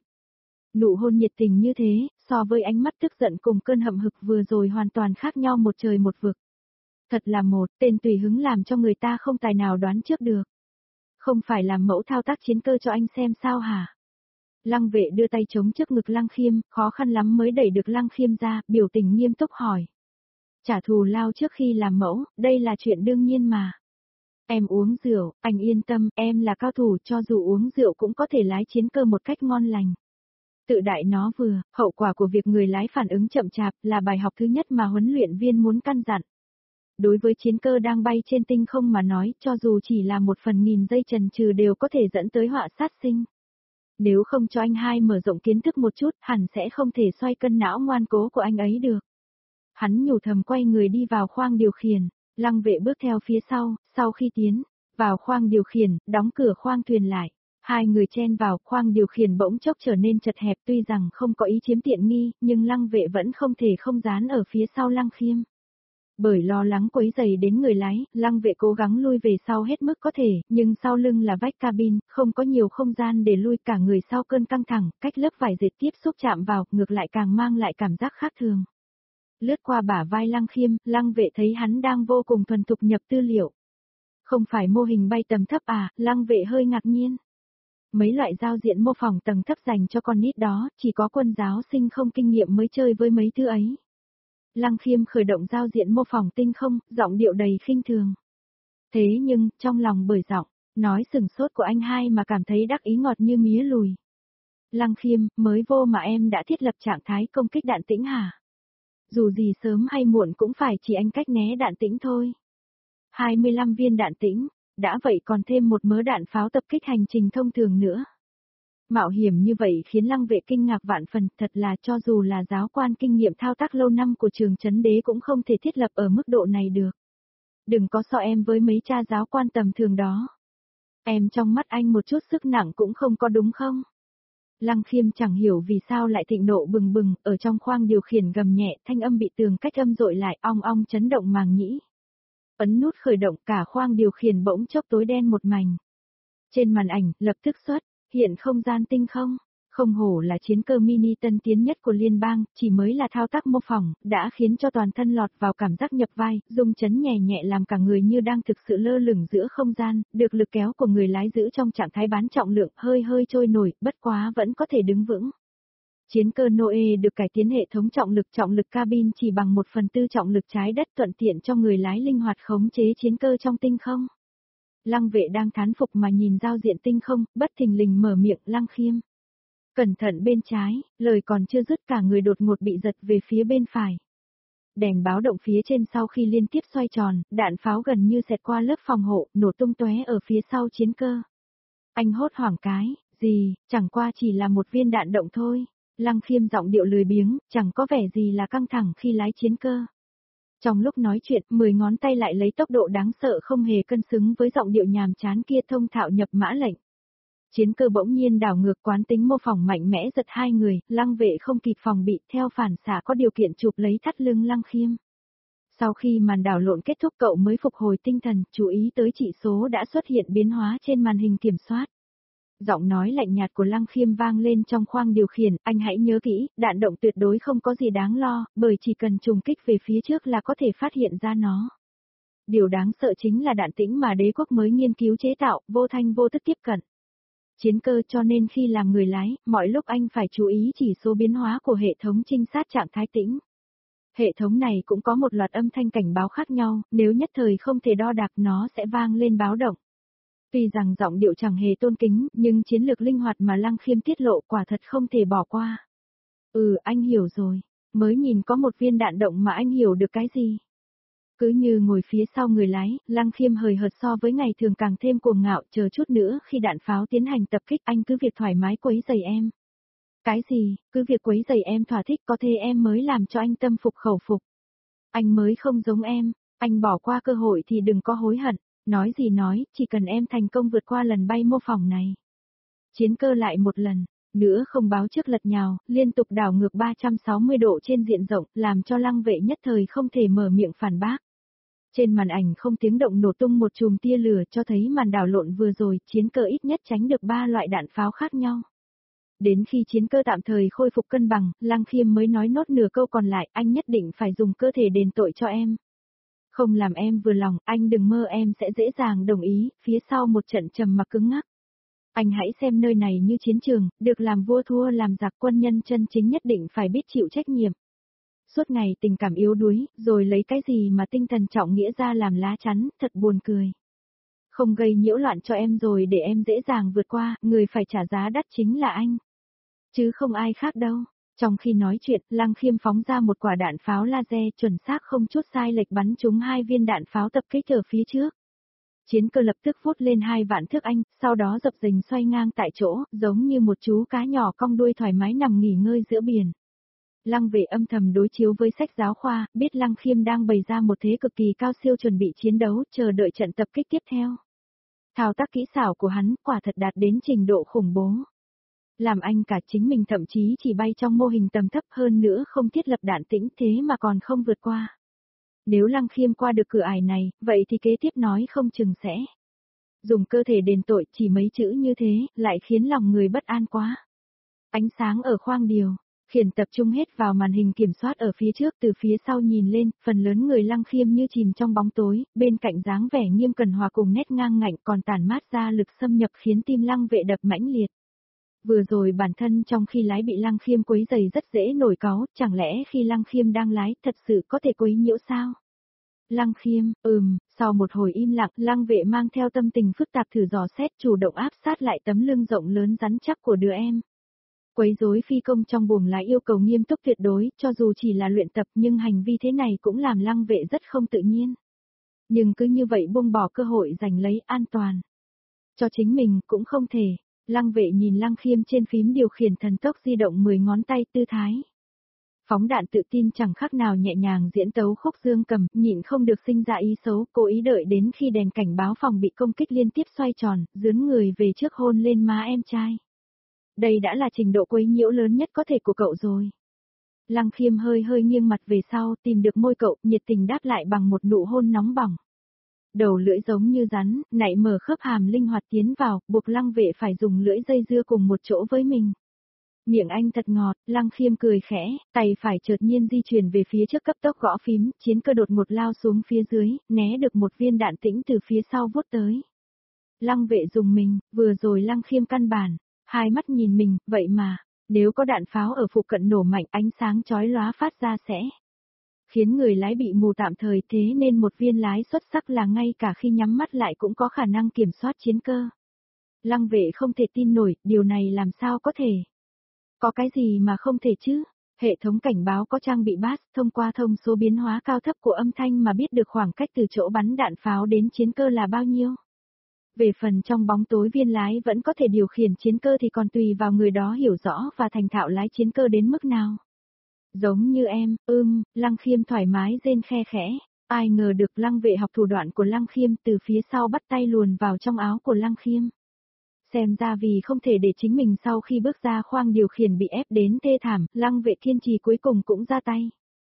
[SPEAKER 1] Nụ hôn nhiệt tình như thế, so với ánh mắt tức giận cùng cơn hậm hực vừa rồi hoàn toàn khác nhau một trời một vực. Thật là một tên tùy hứng làm cho người ta không tài nào đoán trước được. Không phải làm mẫu thao tác chiến cơ cho anh xem sao hả? Lăng Vệ đưa tay chống trước ngực Lăng Khiêm, khó khăn lắm mới đẩy được Lăng Khiêm ra, biểu tình nghiêm túc hỏi. Trả thù lao trước khi làm mẫu, đây là chuyện đương nhiên mà. Em uống rượu, anh yên tâm, em là cao thủ, cho dù uống rượu cũng có thể lái chiến cơ một cách ngon lành. Tự đại nó vừa, hậu quả của việc người lái phản ứng chậm chạp là bài học thứ nhất mà huấn luyện viên muốn căn dặn. Đối với chiến cơ đang bay trên tinh không mà nói, cho dù chỉ là một phần nghìn giây chần chừ đều có thể dẫn tới họa sát sinh. Nếu không cho anh hai mở rộng kiến thức một chút, hẳn sẽ không thể xoay cân não ngoan cố của anh ấy được. Hắn nhủ thầm quay người đi vào khoang điều khiển. Lăng Vệ bước theo phía sau, sau khi tiến vào khoang điều khiển, đóng cửa khoang thuyền lại. Hai người chen vào, khoang điều khiển bỗng chốc trở nên chật hẹp, tuy rằng không có ý chiếm tiện nghi, nhưng Lăng Vệ vẫn không thể không dán ở phía sau Lăng Khiêm. Bởi lo lắng quấy rầy đến người lái, Lăng Vệ cố gắng lui về sau hết mức có thể, nhưng sau lưng là vách cabin, không có nhiều không gian để lui, cả người sau cơn căng thẳng, cách lớp vải dệt tiếp xúc chạm vào, ngược lại càng mang lại cảm giác khác thường. Lướt qua bả vai Lăng Khiêm, Lăng Vệ thấy hắn đang vô cùng thuần thục nhập tư liệu. Không phải mô hình bay tầm thấp à, Lăng Vệ hơi ngạc nhiên. Mấy loại giao diện mô phỏng tầng thấp dành cho con nít đó, chỉ có quân giáo sinh không kinh nghiệm mới chơi với mấy thứ ấy. Lăng Khiêm khởi động giao diện mô phỏng tinh không, giọng điệu đầy khinh thường. Thế nhưng, trong lòng bởi giọng, nói sừng sốt của anh hai mà cảm thấy đắc ý ngọt như mía lùi. Lăng Khiêm, mới vô mà em đã thiết lập trạng thái công kích đạn tĩnh hả? Dù gì sớm hay muộn cũng phải chỉ anh cách né đạn tĩnh thôi. hai mươi lăm viên đạn tĩnh, đã vậy còn thêm một mớ đạn pháo tập kích hành trình thông thường nữa. Mạo hiểm như vậy khiến Lăng Vệ kinh ngạc vạn phần, thật là cho dù là giáo quan kinh nghiệm thao tác lâu năm của trường Trấn Đế cũng không thể thiết lập ở mức độ này được. Đừng có so em với mấy cha giáo quan tầm thường đó. Em trong mắt anh một chút sức nặng cũng không có đúng không? Lăng Khiêm chẳng hiểu vì sao lại thịnh nộ bừng bừng, ở trong khoang điều khiển gầm nhẹ, thanh âm bị tường cách âm dội lại, ong ong chấn động màng nhĩ. Ấn nút khởi động, cả khoang điều khiển bỗng chốc tối đen một mảnh. Trên màn ảnh, lập tức xuất hiện không gian tinh không. Không hổ là chiến cơ mini tân tiến nhất của liên bang, chỉ mới là thao tác mô phỏng, đã khiến cho toàn thân lọt vào cảm giác nhập vai, rung chấn nhẹ nhẹ làm cả người như đang thực sự lơ lửng giữa không gian, được lực kéo của người lái giữ trong trạng thái bán trọng lượng, hơi hơi trôi nổi, bất quá vẫn có thể đứng vững. Chiến cơ Noe được cải tiến hệ thống trọng lực trọng lực cabin chỉ bằng một phần tư trọng lực trái đất, thuận tiện cho người lái linh hoạt khống chế chiến cơ trong tinh không. Lăng Vệ đang thán phục mà nhìn giao diện tinh không, bất thình lình mở miệng. Lăng Khiêm, cẩn thận bên trái, lời còn chưa dứt cả người đột ngột bị giật về phía bên phải. Đèn báo động phía trên sau khi liên tiếp xoay tròn, đạn pháo gần như xẹt qua lớp phòng hộ, nổ tung tóe ở phía sau chiến cơ. Anh hốt hoảng cái, gì, chẳng qua chỉ là một viên đạn động thôi. Lăng Khiêm giọng điệu lười biếng, chẳng có vẻ gì là căng thẳng khi lái chiến cơ. Trong lúc nói chuyện, mười ngón tay lại lấy tốc độ đáng sợ không hề cân xứng với giọng điệu nhàm chán kia thông thạo nhập mã lệnh. Chiến cơ bỗng nhiên đảo ngược, quán tính mô phỏng mạnh mẽ giật hai người, Lăng Vệ không kịp phòng bị, theo phản xạ có điều kiện chụp lấy thắt lưng Lăng Khiêm. Sau khi màn đảo lộn kết thúc cậu mới phục hồi tinh thần, chú ý tới chỉ số đã xuất hiện biến hóa trên màn hình kiểm soát. Giọng nói lạnh nhạt của Lăng Khiêm vang lên trong khoang điều khiển, anh hãy nhớ kỹ, đạn động tuyệt đối không có gì đáng lo, bởi chỉ cần trùng kích về phía trước là có thể phát hiện ra nó. Điều đáng sợ chính là đạn tĩnh mà đế quốc mới nghiên cứu chế tạo, vô thanh vô tức tiếp cận chiến cơ, cho nên khi làm người lái, mọi lúc anh phải chú ý chỉ số biến hóa của hệ thống trinh sát trạng thái tĩnh. Hệ thống này cũng có một loạt âm thanh cảnh báo khác nhau, nếu nhất thời không thể đo đạc nó sẽ vang lên báo động. Tuy rằng giọng điệu chẳng hề tôn kính, nhưng chiến lược linh hoạt mà Lăng Khiêm tiết lộ quả thật không thể bỏ qua. Ừ, anh hiểu rồi, mới nhìn có một viên đạn động mà anh hiểu được cái gì. Cứ như ngồi phía sau người lái, Lăng Khiêm hời hợt so với ngày thường càng thêm cuồng ngạo, chờ chút nữa khi đạn pháo tiến hành tập kích anh cứ việc thoải mái quấy rầy em. Cái gì, cứ việc quấy rầy em thỏa thích, có thế em mới làm cho anh tâm phục khẩu phục. Anh mới không giống em, anh bỏ qua cơ hội thì đừng có hối hận, nói gì nói, chỉ cần em thành công vượt qua lần bay mô phỏng này. Chiến cơ lại một lần, nữa không báo trước lật nhào, liên tục đảo ngược ba trăm sáu mươi độ trên diện rộng, làm cho Lăng Vệ nhất thời không thể mở miệng phản bác. Trên màn ảnh không tiếng động nổ tung một chùm tia lửa cho thấy màn đảo lộn vừa rồi, chiến cơ ít nhất tránh được ba loại đạn pháo khác nhau. Đến khi chiến cơ tạm thời khôi phục cân bằng, Lăng Khiêm mới nói nốt nửa câu còn lại, anh nhất định phải dùng cơ thể đền tội cho em. Không làm em vừa lòng, anh đừng mơ em sẽ dễ dàng đồng ý, phía sau một trận trầm mặc cứng ngắc. Anh hãy xem nơi này như chiến trường, được làm vua thua làm giặc, quân nhân chân chính nhất định phải biết chịu trách nhiệm. Suốt ngày tình cảm yếu đuối, rồi lấy cái gì mà tinh thần trọng nghĩa ra làm lá chắn, thật buồn cười. Không gây nhiễu loạn cho em rồi để em dễ dàng vượt qua, người phải trả giá đắt chính là anh. Chứ không ai khác đâu. Trong khi nói chuyện, Lăng Khiêm phóng ra một quả đạn pháo laser chuẩn xác không chút sai lệch bắn trúng hai viên đạn pháo tập kích ở phía trước. Chiến cơ lập tức vút lên hai vạn thước anh, sau đó dập dềnh xoay ngang tại chỗ, giống như một chú cá nhỏ cong đuôi thoải mái nằm nghỉ ngơi giữa biển. Lăng Vệ âm thầm đối chiếu với sách giáo khoa, biết Lăng Khiêm đang bày ra một thế cực kỳ cao siêu chuẩn bị chiến đấu, chờ đợi trận tập kích tiếp theo. Thao tác kỹ xảo của hắn quả thật đạt đến trình độ khủng bố. Làm anh cả chính mình thậm chí chỉ bay trong mô hình tầm thấp, hơn nữa không thiết lập đạn tĩnh, thế mà còn không vượt qua. Nếu Lăng Khiêm qua được cửa ải này, vậy thì kế tiếp nói không chừng sẽ dùng cơ thể đền tội, chỉ mấy chữ như thế, lại khiến lòng người bất an quá. Ánh sáng ở khoang điều khiển tập trung hết vào màn hình kiểm soát ở phía trước, từ phía sau nhìn lên, phần lớn người Lăng Khiêm như chìm trong bóng tối, bên cạnh dáng vẻ nghiêm cẩn hòa cùng nét ngang ngạnh còn tản mát ra lực xâm nhập khiến tim Lăng Vệ đập mãnh liệt. Vừa rồi bản thân trong khi lái bị Lăng Khiêm quấy rầy rất dễ nổi cáu, chẳng lẽ khi Lăng Khiêm đang lái thật sự có thể quấy nhiễu sao? Lăng Khiêm, ừm, sau một hồi im lặng, Lăng Vệ mang theo tâm tình phức tạp thử dò xét, chủ động áp sát lại tấm lưng rộng lớn rắn chắc của đứa em. Quấy rối phi công trong buồng lái yêu cầu nghiêm túc tuyệt đối, cho dù chỉ là luyện tập nhưng hành vi thế này cũng làm Lăng Vệ rất không tự nhiên. Nhưng cứ như vậy buông bỏ cơ hội giành lấy an toàn cho chính mình cũng không thể. Lăng Vệ nhìn Lăng Khiêm trên phím điều khiển thần tốc di động mười ngón tay tư thái. Phóng đạn tự tin chẳng khác nào nhẹ nhàng diễn tấu khúc dương cầm, nhịn không được sinh ra ý xấu, cố ý đợi đến khi đèn cảnh báo phòng bị công kích liên tiếp xoay tròn, dướn người về trước hôn lên má em trai. Đây đã là trình độ quấy nhiễu lớn nhất có thể của cậu rồi. Lăng Khiêm hơi hơi nghiêng mặt về sau, tìm được môi cậu, nhiệt tình đáp lại bằng một nụ hôn nóng bỏng. Đầu lưỡi giống như rắn, nảy mở khớp hàm linh hoạt tiến vào, buộc Lăng Vệ phải dùng lưỡi dây dưa cùng một chỗ với mình. Miệng anh thật ngọt, Lăng Khiêm cười khẽ, tay phải chợt nhiên di chuyển về phía trước cấp tốc gõ phím, chiến cơ đột ngột lao xuống phía dưới, né được một viên đạn tĩnh từ phía sau vút tới. Lăng Vệ dùng mình, vừa rồi Lăng Khiêm căn bản, hai mắt nhìn mình, vậy mà, nếu có đạn pháo ở phụ cận nổ mạnh ánh sáng chói lóa phát ra sẽ khiến người lái bị mù tạm thời, thế nên một viên lái xuất sắc là ngay cả khi nhắm mắt lại cũng có khả năng kiểm soát chiến cơ. Lăng Vệ không thể tin nổi, điều này làm sao có thể? Có cái gì mà không thể chứ? Hệ thống cảnh báo có trang bị bass, thông qua thông số biến hóa cao thấp của âm thanh mà biết được khoảng cách từ chỗ bắn đạn pháo đến chiến cơ là bao nhiêu. Về phần trong bóng tối viên lái vẫn có thể điều khiển chiến cơ thì còn tùy vào người đó hiểu rõ và thành thạo lái chiến cơ đến mức nào. Giống như em, ưm, Lăng Khiêm thoải mái rên khe khẽ, ai ngờ được Lăng Vệ học thủ đoạn của Lăng Khiêm, từ phía sau bắt tay luồn vào trong áo của Lăng Khiêm. Xem ra vì không thể để chính mình sau khi bước ra khoang điều khiển bị ép đến thê thảm, Lăng Vệ kiên trì cuối cùng cũng ra tay.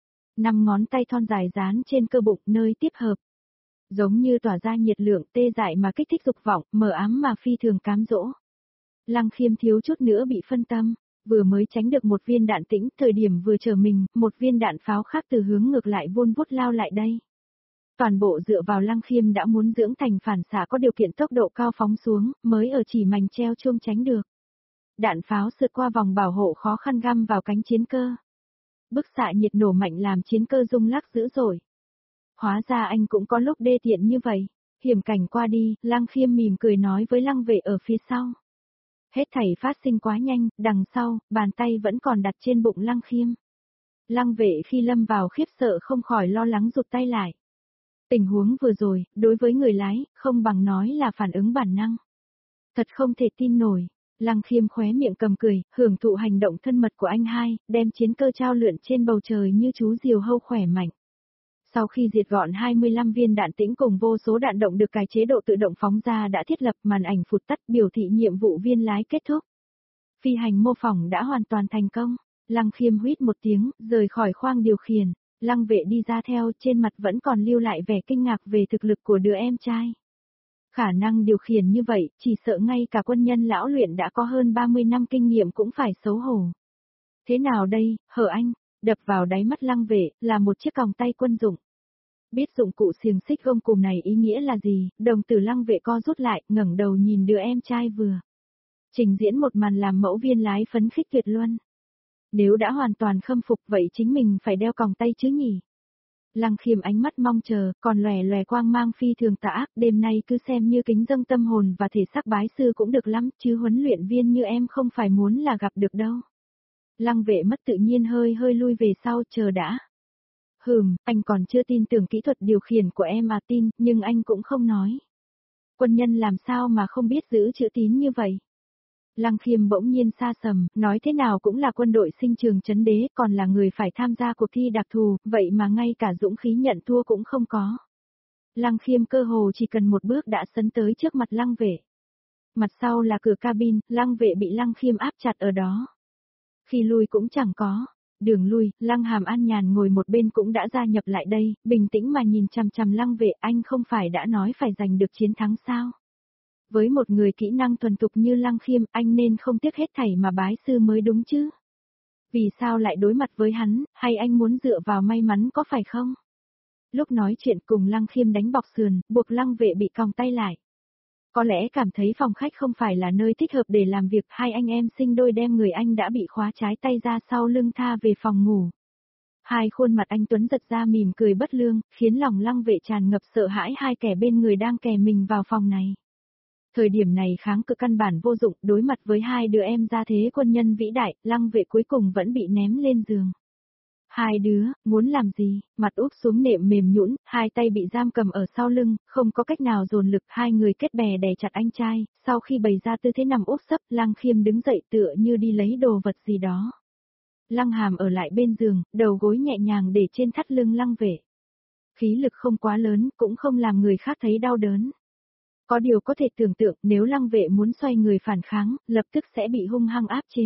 [SPEAKER 1] Năm ngón tay thon dài dán trên cơ bụng nơi tiếp hợp. Giống như tỏa ra nhiệt lượng tê dại mà kích thích dục vọng, mờ ám mà phi thường cám dỗ. Lăng Khiêm thiếu chút nữa bị phân tâm, vừa mới tránh được một viên đạn tĩnh, thời điểm vừa chờ mình, một viên đạn pháo khác từ hướng ngược lại vun vút lao lại đây. Toàn bộ dựa vào Lăng Khiêm đã muốn dưỡng thành phản xạ có điều kiện tốc độ cao phóng xuống, mới ở chỉ mảnh treo chuông tránh được. Đạn pháo sượt qua vòng bảo hộ khó khăn găm vào cánh chiến cơ. Bức xạ nhiệt nổ mạnh làm chiến cơ rung lắc dữ dội. Hóa ra anh cũng có lúc đê tiện như vậy. Hiểm cảnh qua đi, Lăng Khiêm mỉm cười nói với Lăng Vệ ở phía sau. Hết thảy phát sinh quá nhanh, đằng sau, bàn tay vẫn còn đặt trên bụng Lăng Khiêm. Lăng Vệ khi lâm vào khiếp sợ không khỏi lo lắng rụt tay lại. Tình huống vừa rồi, đối với người lái, không bằng nói là phản ứng bản năng. Thật không thể tin nổi. Lăng Khiêm khóe miệng cầm cười, hưởng thụ hành động thân mật của anh hai, đem chiến cơ trao lượn trên bầu trời như chú diều hâu khỏe mạnh. Sau khi diệt gọn hai mươi lăm viên đạn tĩnh cùng vô số đạn động được cài chế độ tự động phóng ra đã thiết lập, màn ảnh phụt tắt biểu thị nhiệm vụ viên lái kết thúc. Phi hành mô phỏng đã hoàn toàn thành công. Lăng Khiêm huýt một tiếng, rời khỏi khoang điều khiển. Lăng Vệ đi ra theo, trên mặt vẫn còn lưu lại vẻ kinh ngạc về thực lực của đứa em trai. Khả năng điều khiển như vậy, chỉ sợ ngay cả quân nhân lão luyện đã có hơn ba mươi năm kinh nghiệm cũng phải xấu hổ. Thế nào đây, hở anh? Đập vào đáy mắt Lăng Vệ, là một chiếc còng tay quân dụng. Biết dụng cụ xiềng xích gông cùm này ý nghĩa là gì, đồng tử Lăng Vệ co rút lại, ngẩng đầu nhìn đứa em trai vừa trình diễn một màn làm mẫu viên lái phấn khích tuyệt luân. Nếu đã hoàn toàn khâm phục vậy chính mình phải đeo còng tay chứ nhỉ? Lăng Khiêm ánh mắt mong chờ, còn lòe lòe quang mang phi thường tà ác, đêm nay cứ xem như kính dâng tâm hồn và thể xác bái sư cũng được lắm, chứ huấn luyện viên như em không phải muốn là gặp được đâu. Lăng Vệ mất tự nhiên hơi hơi lui về sau, chờ đã. Hừm, anh còn chưa tin tưởng kỹ thuật điều khiển của em à, tin, nhưng anh cũng không nói. Quân nhân làm sao mà không biết giữ chữ tín như vậy? Lăng Khiêm bỗng nhiên xa sầm, nói thế nào cũng là quân đội sinh trường trấn đế, còn là người phải tham gia cuộc thi đặc thù, vậy mà ngay cả dũng khí nhận thua cũng không có. Lăng Khiêm cơ hồ chỉ cần một bước đã sấn tới trước mặt Lăng Vệ. Mặt sau là cửa cabin, Lăng Vệ bị Lăng Khiêm áp chặt ở đó. Khi lui cũng chẳng có. Đường lui, Lăng Hàm an nhàn ngồi một bên cũng đã gia nhập lại đây, bình tĩnh mà nhìn chằm chằm Lăng Vệ, anh không phải đã nói phải giành được chiến thắng sao? Với một người kỹ năng thuần thục như Lăng Khiêm, anh nên không tiếc hết thảy mà bái sư mới đúng chứ? Vì sao lại đối mặt với hắn, hay anh muốn dựa vào may mắn có phải không? Lúc nói chuyện cùng Lăng Khiêm đánh bọc sườn, buộc Lăng Vệ bị còng tay lại. Có lẽ cảm thấy phòng khách không phải là nơi thích hợp để làm việc, hai anh em sinh đôi đem người anh đã bị khóa trái tay ra sau lưng tha về phòng ngủ. Hai khuôn mặt anh Tuấn giật ra mỉm cười bất lương, khiến lòng Lăng Vệ tràn ngập sợ hãi, hai kẻ bên người đang kè mình vào phòng này. Thời điểm này kháng cự căn bản vô dụng, đối mặt với hai đứa em gia thế quân nhân vĩ đại, Lăng Vệ cuối cùng vẫn bị ném lên giường. Hai đứa, muốn làm gì, mặt úp xuống nệm mềm nhũn, hai tay bị giam cầm ở sau lưng, không có cách nào dồn lực, hai người kết bè đè chặt anh trai, sau khi bày ra tư thế nằm úp sấp, Lăng Khiêm đứng dậy tựa như đi lấy đồ vật gì đó. Lăng Hàm ở lại bên giường, đầu gối nhẹ nhàng để trên thắt lưng Lăng Vệ. Khí lực không quá lớn, cũng không làm người khác thấy đau đớn. Có điều có thể tưởng tượng nếu Lăng Vệ muốn xoay người phản kháng, lập tức sẽ bị hung hăng áp chế.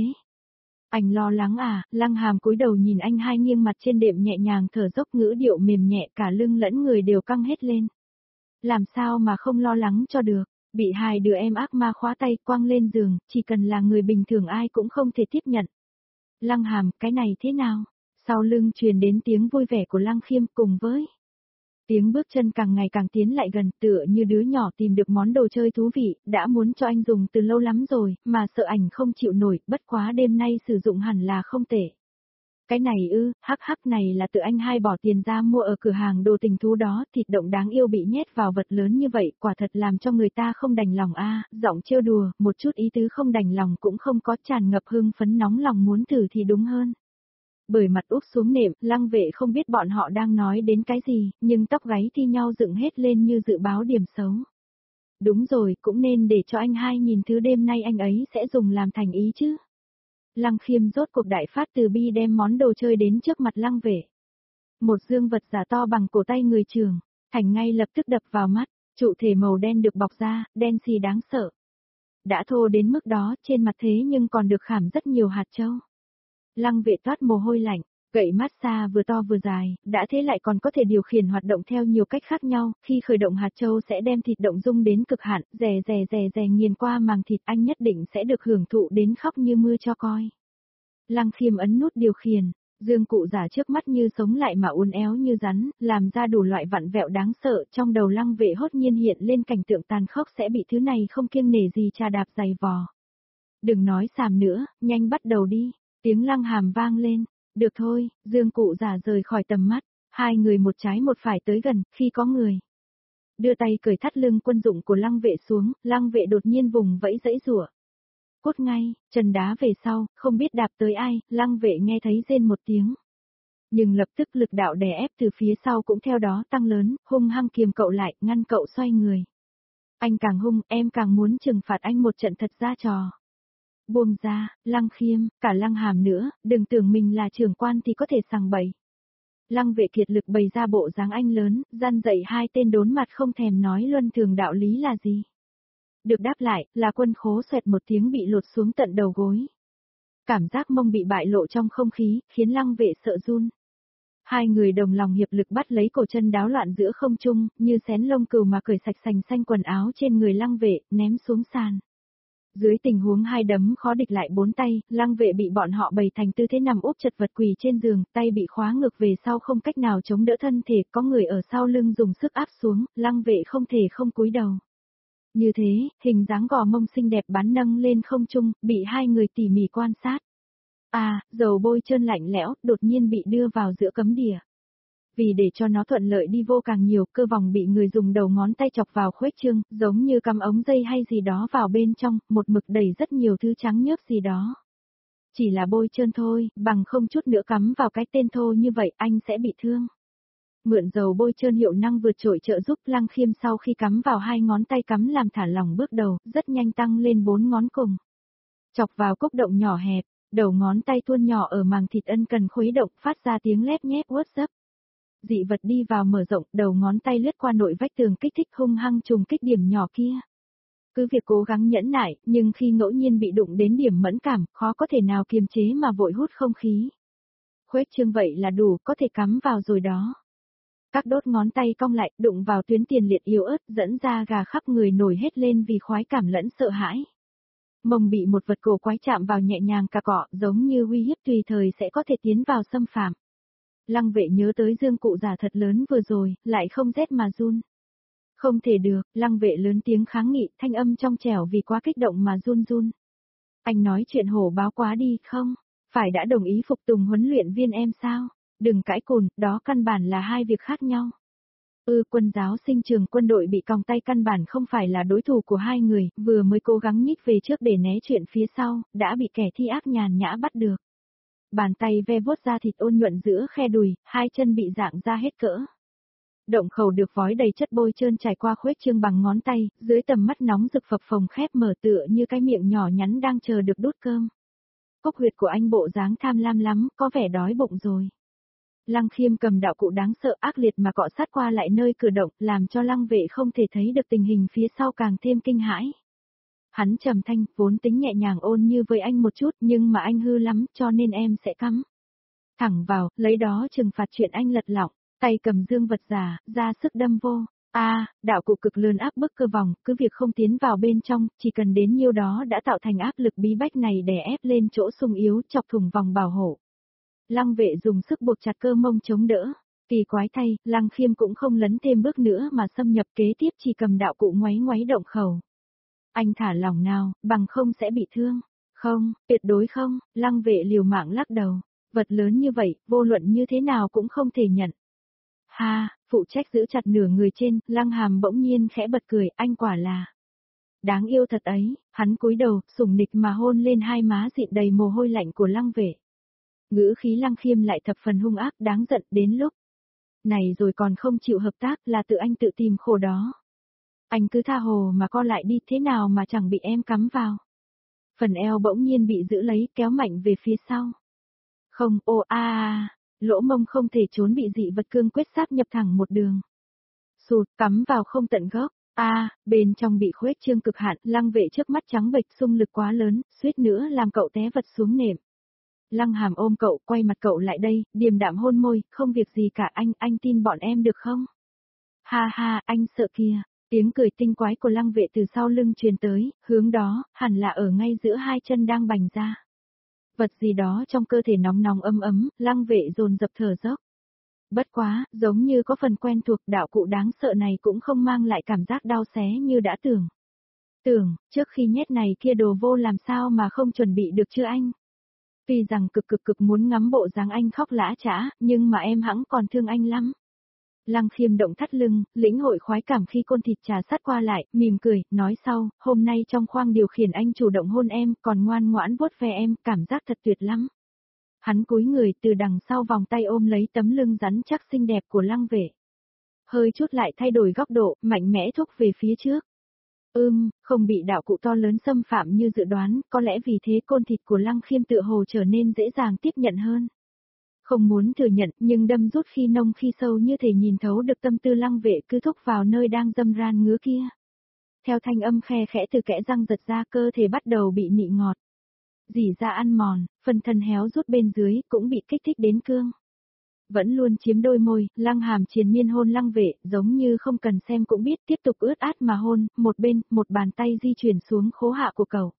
[SPEAKER 1] Anh lo lắng à, Lăng Hàm cúi đầu nhìn anh hai nghiêng mặt trên đệm nhẹ nhàng thở dốc, ngữ điệu mềm nhẹ, cả lưng lẫn người đều căng hết lên. Làm sao mà không lo lắng cho được, bị hai đứa em ác ma khóa tay quăng lên giường, chỉ cần là người bình thường ai cũng không thể tiếp nhận. Lăng Hàm, cái này thế nào? Sau lưng truyền đến tiếng vui vẻ của Lăng Khiêm cùng với tiếng bước chân càng ngày càng tiến lại gần, tựa như đứa nhỏ tìm được món đồ chơi thú vị, đã muốn cho anh dùng từ lâu lắm rồi, mà sợ ảnh không chịu nổi, bất quá đêm nay sử dụng hẳn là không tệ. Cái này ư, hắc hắc này là tự anh hai bỏ tiền ra mua ở cửa hàng đồ tình thú đó, thịt động đáng yêu bị nhét vào vật lớn như vậy, quả thật làm cho người ta không đành lòng a, giọng trêu đùa, một chút ý tứ không đành lòng cũng không có, tràn ngập hưng phấn nóng lòng muốn thử thì đúng hơn. Bởi mặt úp xuống nệm, Lăng Vệ không biết bọn họ đang nói đến cái gì, nhưng tóc gáy thi nhau dựng hết lên như dự báo điểm xấu. Đúng rồi, cũng nên để cho anh hai nhìn thứ đêm nay anh ấy sẽ dùng làm thành ý chứ. Lăng Khiêm rốt cuộc đại phát từ bi đem món đồ chơi đến trước mặt Lăng Vệ. Một dương vật giả to bằng cổ tay người trưởng, thành ngay lập tức đập vào mắt, trụ thể màu đen được bọc ra, đen xì đáng sợ. đã thô đến mức đó, trên mặt thế nhưng còn được khảm rất nhiều hạt châu. Lăng Vệ toát mồ hôi lạnh, gậy massage vừa to vừa dài, đã thế lại còn có thể điều khiển hoạt động theo nhiều cách khác nhau, khi khởi động hạt châu sẽ đem thịt động dung đến cực hạn, rè rè rè rè nghiền qua màng thịt, anh nhất định sẽ được hưởng thụ đến khóc như mưa cho coi. Lăng Khiêm ấn nút điều khiển, dương cụ giả trước mắt như sống lại mà uốn éo như rắn, làm ra đủ loại vặn vẹo đáng sợ, trong đầu Lăng Vệ hốt nhiên hiện lên cảnh tượng tàn khốc sẽ bị thứ này không kiêng nể gì chà đạp giày vò. Đừng nói xàm nữa, nhanh bắt đầu đi, tiếng Lăng Hàm vang lên. Được thôi, dương cụ giả rời khỏi tầm mắt, hai người một trái một phải tới gần, khi có người đưa tay cởi thắt lưng quân dụng của Lăng Vệ xuống, Lăng Vệ đột nhiên vùng vẫy dãy rủa. Cốt ngay, chân đá về sau, không biết đạp tới ai, Lăng Vệ nghe thấy rên một tiếng. Nhưng lập tức lực đạo đè ép từ phía sau cũng theo đó tăng lớn, hung hăng kiềm cậu lại, ngăn cậu xoay người. Anh càng hung, em càng muốn trừng phạt anh một trận thật ra trò. Buông ra, Lăng Khiêm, cả Lăng Hàm nữa, đừng tưởng mình là trưởng quan thì có thể sằng bậy. Lăng Vệ kiệt lực bày ra bộ dáng anh lớn, gian dạy hai tên đốn mặt không thèm nói luân thường đạo lý là gì. Được đáp lại, là quân khố xoẹt một tiếng bị lột xuống tận đầu gối. Cảm giác mông bị bại lộ trong không khí, khiến Lăng Vệ sợ run. Hai người đồng lòng hiệp lực bắt lấy cổ chân đáo loạn giữa không trung, như xén lông cừu mà cởi sạch sành xanh quần áo trên người Lăng Vệ, ném xuống sàn. Dưới tình huống hai đấm khó địch lại bốn tay, Lăng Vệ bị bọn họ bày thành tư thế nằm úp chật vật quỳ trên giường, tay bị khóa ngược về sau không cách nào chống đỡ thân thể, có người ở sau lưng dùng sức áp xuống, Lăng Vệ không thể không cúi đầu. Như thế, hình dáng gò mông xinh đẹp bắn nâng lên không trung, bị hai người tỉ mỉ quan sát. À, dầu bôi trơn lạnh lẽo, đột nhiên bị đưa vào giữa cấm địa. Vì để cho nó thuận lợi đi vô càng nhiều, cơ vòng bị người dùng đầu ngón tay chọc vào khuếch trương, giống như cắm ống dây hay gì đó vào bên trong, một mực đầy rất nhiều thứ trắng nhớp gì đó. Chỉ là bôi trơn thôi, bằng không chút nữa cắm vào cái tên thô như vậy, anh sẽ bị thương. Mượn dầu bôi trơn hiệu năng vượt trội trợ giúp Lăng Khiêm sau khi cắm vào hai ngón tay cắm làm thả lỏng bước đầu, rất nhanh tăng lên bốn ngón cùng. Chọc vào cốc động nhỏ hẹp, đầu ngón tay tuôn nhỏ ở màng thịt ân cần khuấy động phát ra tiếng lép nhép uất dấp. Dị vật đi vào mở rộng, đầu ngón tay lướt qua nội vách tường kích thích hung hăng trùng kích điểm nhỏ kia. Cứ việc cố gắng nhẫn nại, nhưng khi ngẫu nhiên bị đụng đến điểm mẫn cảm, khó có thể nào kiềm chế mà vội hút không khí. Khuếch trương vậy là đủ, có thể cắm vào rồi đó. Các đốt ngón tay cong lại, đụng vào tuyến tiền liệt yếu ớt, dẫn ra gà khắp người nổi hết lên vì khoái cảm lẫn sợ hãi. Mông bị một vật cổ quái chạm vào nhẹ nhàng cà cọ, giống như uy hiếp tùy thời sẽ có thể tiến vào xâm phạm. Lăng Vệ nhớ tới dương cụ giả thật lớn vừa rồi, lại không rét mà run. Không thể được, Lăng Vệ lớn tiếng kháng nghị, thanh âm trong trẻo vì quá kích động mà run run. Anh nói chuyện hổ báo quá đi, không? Phải đã đồng ý phục tùng huấn luyện viên em sao? Đừng cãi cồn, đó căn bản là hai việc khác nhau. Ừ, quân giáo sinh trường quân đội bị còng tay căn bản không phải là đối thủ của hai người, vừa mới cố gắng nhích về trước để né chuyện phía sau, đã bị kẻ thi ác nhàn nhã bắt được. Bàn tay ve vuốt da thịt ôn nhuận giữa khe đùi, hai chân bị dạng ra hết cỡ. Động khẩu được vói đầy chất bôi trơn trải qua khuếch trương bằng ngón tay, dưới tầm mắt nóng rực phập phồng khép mở tựa như cái miệng nhỏ nhắn đang chờ được đút cơm. Cốc huyệt của anh bộ dáng tham lam lắm, có vẻ đói bụng rồi. Lăng Khiêm cầm đạo cụ đáng sợ ác liệt mà cọ sát qua lại nơi cử động, làm cho Lăng Vệ không thể thấy được tình hình phía sau càng thêm kinh hãi. Hắn trầm thanh, vốn tính nhẹ nhàng ôn như với anh một chút, nhưng mà anh hư lắm, cho nên em sẽ cắm. Thẳng vào, lấy đó trừng phạt chuyện anh lật lọng, tay cầm dương vật giả, ra sức đâm vô. A, à, đạo cụ cực lớn áp bức cơ vòng, cứ việc không tiến vào bên trong, chỉ cần đến nhiêu đó đã tạo thành áp lực bí bách này đè ép lên chỗ sung yếu, chọc thủng vòng bảo hộ. Lăng Vệ dùng sức buộc chặt cơ mông chống đỡ. Kỳ quái thay, Lăng Khiêm cũng không lấn thêm bước nữa mà xâm nhập kế tiếp chỉ cầm đạo cụ ngoáy ngoáy động khẩu. Anh thả lỏng nào, bằng không sẽ bị thương. Không, tuyệt đối không, Lăng Vệ liều mạng lắc đầu. Vật lớn như vậy, vô luận như thế nào cũng không thể nhận. Ha, phụ trách giữ chặt nửa người trên, Lăng Hàm bỗng nhiên khẽ bật cười, anh quả là đáng yêu thật ấy. Hắn cúi đầu, sủng nịch mà hôn lên hai má dịn đầy mồ hôi lạnh của Lăng Vệ. Ngữ khí Lăng Khiêm lại thập phần hung ác, đáng giận, đến lúc này rồi còn không chịu hợp tác là tự anh tự tìm khổ đó. Anh cứ tha hồ mà co lại đi, thế nào mà chẳng bị em cắm vào. Phần eo bỗng nhiên bị giữ lấy, kéo mạnh về phía sau. Không, ô a a, lỗ mông không thể trốn bị dị vật cương quyết sáp nhập thẳng một đường. Sụt, cắm vào không tận gốc, A, bên trong bị khuếch trương cực hạn, Lăng Vệ trước mắt trắng bệch, xung lực quá lớn, suýt nữa làm cậu té vật xuống nệm. Lăng Hàm ôm cậu, quay mặt cậu lại đây, điềm đạm hôn môi, không việc gì cả anh, anh tin bọn em được không? Ha ha, anh sợ kìa. Tiếng cười tinh quái của Lăng Vệ từ sau lưng truyền tới, hướng đó, hẳn là ở ngay giữa hai chân đang bành ra. Vật gì đó trong cơ thể nóng nóng ấm ấm, Lăng Vệ dồn dập thở dốc. Bất quá, giống như có phần quen thuộc, đạo cụ đáng sợ này cũng không mang lại cảm giác đau xé như đã tưởng. Tưởng, trước khi nhét này kia đồ vô làm sao mà không chuẩn bị được chứ anh? Tuy rằng cực cực cực muốn ngắm bộ dáng anh khóc lã chã, nhưng mà em hẵng còn thương anh lắm. Lăng Khiêm động thắt lưng, lĩnh hội khoái cảm khi côn thịt trà sát qua lại, mỉm cười, nói sau, hôm nay trong khoang điều khiển anh chủ động hôn em, còn ngoan ngoãn vuốt ve em, cảm giác thật tuyệt lắm. Hắn cúi người từ đằng sau vòng tay ôm lấy tấm lưng rắn chắc xinh đẹp của Lăng Vệ. Hơi chút lại thay đổi góc độ, mạnh mẽ thúc về phía trước. Ưm, không bị đạo cụ to lớn xâm phạm như dự đoán, có lẽ vì thế côn thịt của Lăng Khiêm tựa hồ trở nên dễ dàng tiếp nhận hơn. Không muốn thừa nhận, nhưng đâm rút khi nông khi sâu như thể nhìn thấu được tâm tư Lăng Vệ cứ thúc vào nơi đang dâm ran ngứa kia. Theo thanh âm khe khẽ từ kẽ răng giật ra, cơ thể bắt đầu bị nị ngọt. Dỉ ra ăn mòn, phần thân héo rút bên dưới cũng bị kích thích đến cương. Vẫn luôn chiếm đôi môi, Lăng Hàm triền miên hôn Lăng Vệ, giống như không cần xem cũng biết, tiếp tục ướt át mà hôn, một bên, một bàn tay di chuyển xuống khố hạ của cậu.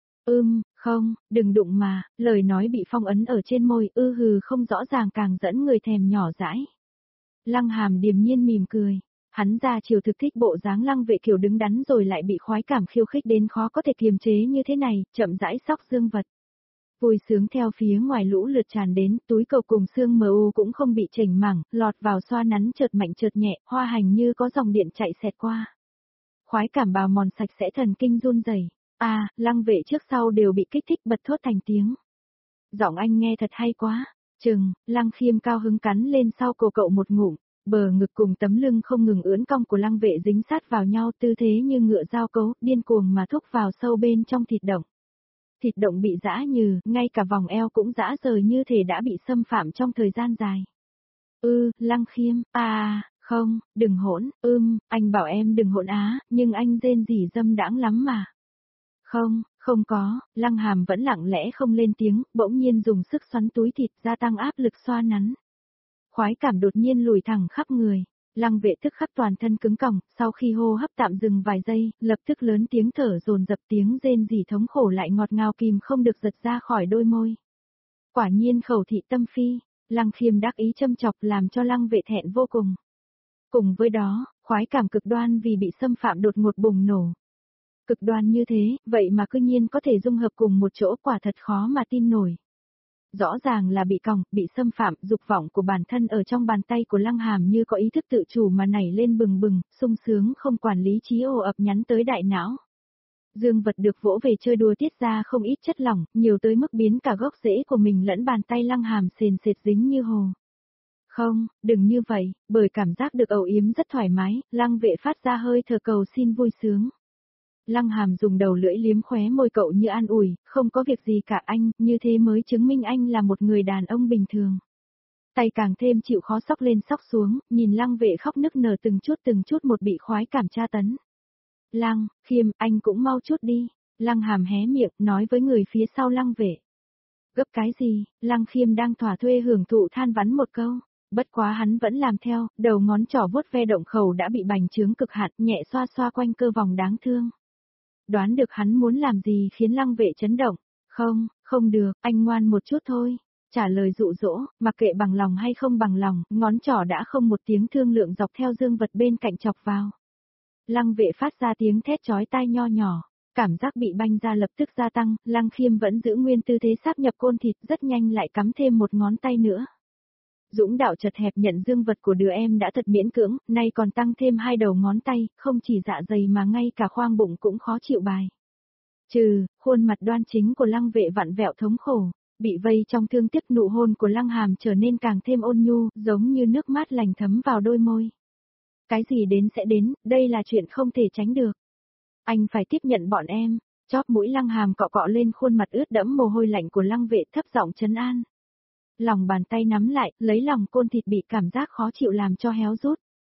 [SPEAKER 1] Ưm, không, đừng đụng mà, lời nói bị phong ấn ở trên môi, ư hừ không rõ ràng càng dẫn người thèm nhỏ dãi. Lăng Hàm điềm nhiên mỉm cười, hắn ra chiều thực thích bộ dáng Lăng Vệ kiểu đứng đắn rồi lại bị khoái cảm khiêu khích đến khó có thể kiềm chế như thế này, chậm rãi xóc dương vật. Vui sướng theo phía ngoài lũ lượt tràn đến, túi cầu cùng xương mờ u cũng không bị chảnh mảng, lọt vào xoa nắn chợt mạnh chợt nhẹ, hoa hành như có dòng điện chạy xẹt qua. Khoái cảm bào mòn sạch sẽ thần kinh run rẩy. À, Lăng Vệ trước sau đều bị kích thích bật thốt thành tiếng. Giọng anh nghe thật hay quá. Chừng, Lăng Khiêm cao hứng cắn lên sau cổ cậu một ngụm, bờ ngực cùng tấm lưng không ngừng ưỡn cong của Lăng Vệ dính sát vào nhau, tư thế như ngựa giao cấu, điên cuồng mà thúc vào sâu bên trong thịt động. Thịt động bị giã nhừ, ngay cả vòng eo cũng giã rời như thể đã bị xâm phạm trong thời gian dài. Ư, Lăng Khiêm, à, không, đừng hỗn, ưm, anh bảo em đừng hỗn á, nhưng anh rên rỉ dâm đãng lắm mà. Không, không có, Lăng Hàm vẫn lặng lẽ không lên tiếng, bỗng nhiên dùng sức xoắn túi thịt gia tăng áp lực xoa nắn. Khoái cảm đột nhiên lùi thẳng khắp người. Lăng Vệ tức khắc toàn thân cứng còng, sau khi hô hấp tạm dừng vài giây, lập tức lớn tiếng thở dồn dập, tiếng rên rỉ thống khổ lại ngọt ngào kìm không được giật ra khỏi đôi môi. Quả nhiên khẩu thị tâm phi, Lăng Khiêm đắc ý châm chọc làm cho Lăng Vệ thẹn vô cùng. Cùng với đó, khoái cảm cực đoan vì bị xâm phạm đột ngột bùng nổ. Cực đoan như thế, vậy mà cư nhiên có thể dung hợp cùng một chỗ, quả thật khó mà tin nổi. Rõ ràng là bị còng, bị xâm phạm, dục vọng của bản thân ở trong bàn tay của Lăng Hàm như có ý thức tự chủ mà nảy lên bừng bừng, sung sướng không quản lý trí ồ ập nhắn tới đại não. Dương vật được vỗ về chơi đùa tiết ra không ít chất lỏng, nhiều tới mức biến cả gốc rễ của mình lẫn bàn tay Lăng Hàm sền sệt dính như hồ. Không, đừng như vậy, bởi cảm giác được âu yếm rất thoải mái, Lăng Vệ phát ra hơi thở cầu xin vui sướng. Lăng Hàm dùng đầu lưỡi liếm khóe môi cậu như an ủi, không có việc gì cả anh, như thế mới chứng minh anh là một người đàn ông bình thường. Tay càng thêm chịu khó xóc lên xóc xuống, nhìn Lăng Vệ khóc nức nở từng chút từng chút một bị khoái cảm tra tấn. Lăng, Khiêm, anh cũng mau chút đi. Lăng Hàm hé miệng, nói với người phía sau Lăng Vệ. Gấp cái gì, Lăng Khiêm đang thỏa thuê hưởng thụ than vắn một câu. Bất quá hắn vẫn làm theo, đầu ngón trỏ vuốt ve động khẩu đã bị bành trướng cực hạn, nhẹ xoa xoa quanh cơ vòng đáng thương. Đoán được hắn muốn làm gì khiến Lăng Vệ chấn động. Không, không được, anh ngoan một chút thôi. Trả lời dụ dỗ, mặc kệ bằng lòng hay không bằng lòng, ngón trỏ đã không một tiếng thương lượng dọc theo dương vật bên cạnh chọc vào. Lăng Vệ phát ra tiếng thét chói tai nho nhỏ, cảm giác bị banh ra lập tức gia tăng, Lăng Khiêm vẫn giữ nguyên tư thế sáp nhập côn thịt, rất nhanh lại cắm thêm một ngón tay nữa. Dũng đạo chật hẹp nhận dương vật của đứa em đã thật miễn cưỡng, nay còn tăng thêm hai đầu ngón tay, không chỉ dạ dày mà ngay cả khoang bụng cũng khó chịu bài. Trừ, khuôn mặt đoan chính của Lăng Vệ vặn vẹo thống khổ, bị vây trong thương tiếc, nụ hôn của Lăng Hàm trở nên càng thêm ôn nhu, giống như nước mát lành thấm vào đôi môi. Cái gì đến sẽ đến, đây là chuyện không thể tránh được. Anh phải tiếp nhận bọn em. Chóp mũi Lăng Hàm cọ cọ lên khuôn mặt ướt đẫm mồ hôi lạnh của Lăng Vệ, thấp giọng trấn an. Lòng bàn tay nắm lại, lấy lòng côn thịt bị cảm giác khó chịu làm cho héo rút.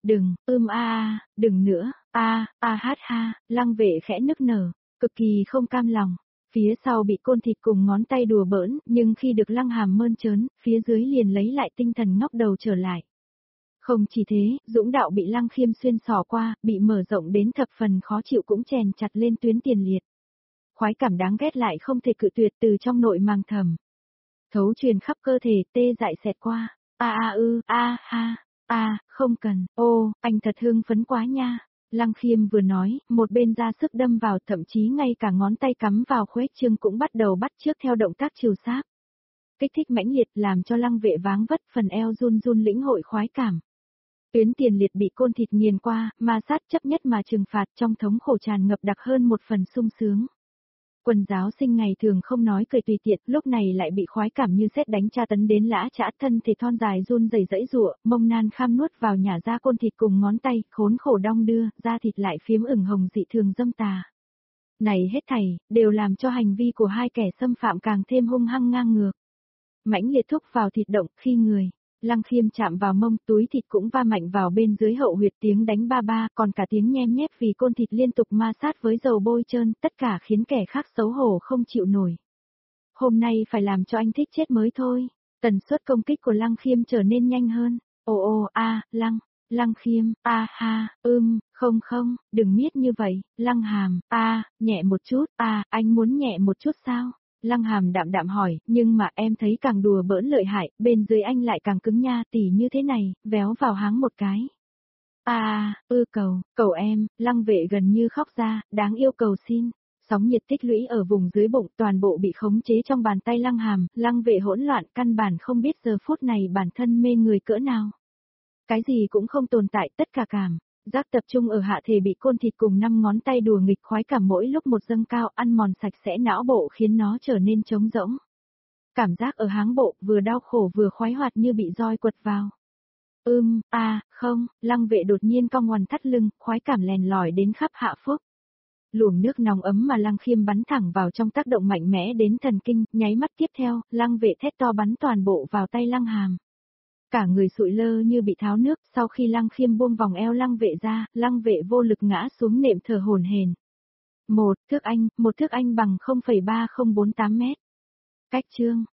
[SPEAKER 1] Đừng, ưm a a, đừng nữa, a, a hát ha, lăng vệ khẽ nức nở, cực kỳ không cam lòng. Phía sau bị côn thịt cùng ngón tay đùa bỡn, nhưng khi được lăng hàm mơn trớn, phía dưới liền lấy lại tinh thần ngóc đầu trở lại. Không chỉ thế, dũng đạo bị lăng khiêm xuyên sỏ qua, bị mở rộng đến thập phần khó chịu cũng chèn chặt lên tuyến tiền liệt. Khoái cảm đáng ghét lại không thể cự tuyệt từ trong nội màng thầm. Thấu truyền khắp cơ thể, tê dại xẹt qua, a a ư, a ha, a, không cần, ô, anh thật hưng phấn quá nha. Lăng khiêm vừa nói, một bên ra sức đâm vào, thậm chí ngay cả ngón tay cắm vào khuếch trương cũng bắt đầu bắt chước theo động tác chiều sáp. Kích thích mãnh liệt làm cho lăng vệ váng vất, phần eo run run lĩnh hội khoái cảm. Tuyến tiền liệt bị côn thịt nghiền qua, ma sát chấp nhất mà trừng phạt, trong thống khổ tràn ngập đặc hơn một phần sung sướng. Quần giáo sinh ngày thường không nói cười tùy tiện, lúc này lại bị khoái cảm như sét đánh tra tấn đến lã chã, thân thể thon dài run rẩy rẫy giụa, mông nan kham nuốt vào nhả ra côn thịt cùng ngón tay, khốn khổ đong đưa, da thịt lại phiếm ửng hồng dị thường dâm tà. Này hết thảy, đều làm cho hành vi của hai kẻ xâm phạm càng thêm hung hăng ngang ngược. Mãnh liệt thúc vào thịt động, khi người Lăng khiêm chạm vào mông, túi thịt cũng va mạnh vào bên dưới hậu huyệt, tiếng đánh ba ba, còn cả tiếng nhem nhép vì côn thịt liên tục ma sát với dầu bôi trơn, tất cả khiến kẻ khác xấu hổ không chịu nổi. Hôm nay phải làm cho anh thích chết mới thôi. Tần suất công kích của Lăng khiêm trở nên nhanh hơn. Ồ ồ, a, Lăng, Lăng khiêm, a ha, ưm, không không, đừng miết như vậy, Lăng hàm, a, nhẹ một chút, a, anh muốn nhẹ một chút sao? Lăng hàm đạm đạm hỏi, nhưng mà em thấy càng đùa bỡn lợi hại, bên dưới anh lại càng cứng nha, tỉ như thế này, véo vào háng một cái. À, ư cầu, cầu em, lăng vệ gần như khóc ra, đáng yêu cầu xin. Sóng nhiệt tích lũy ở vùng dưới bụng, toàn bộ bị khống chế trong bàn tay lăng hàm, lăng vệ hỗn loạn, căn bản không biết giờ phút này bản thân mê người cỡ nào. Cái gì cũng không tồn tại, tất cả cảm giác tập trung ở hạ thể bị côn thịt cùng năm ngón tay đùa nghịch, khoái cảm mỗi lúc một dâng cao, ăn mòn sạch sẽ não bộ khiến nó trở nên trống rỗng. Cảm giác ở háng bộ vừa đau khổ vừa khoái hoạt như bị roi quật vào. Ưm, a, à, không, lăng vệ đột nhiên cong ngoằn thắt lưng, khoái cảm lèn lỏi đến khắp hạ phúc. Luồng nước nóng ấm mà lăng khiêm bắn thẳng vào trong tác động mạnh mẽ đến thần kinh, nháy mắt tiếp theo, lăng vệ thét to bắn toàn bộ vào tay lăng hàm. Cả người sụi lơ như bị tháo nước, sau khi lăng khiêm buông vòng eo lăng vệ ra, lăng vệ vô lực ngã xuống nệm thở hổn hển. Một thước anh, một thước anh bằng không phẩy ba không bốn tám mét. Cách chương.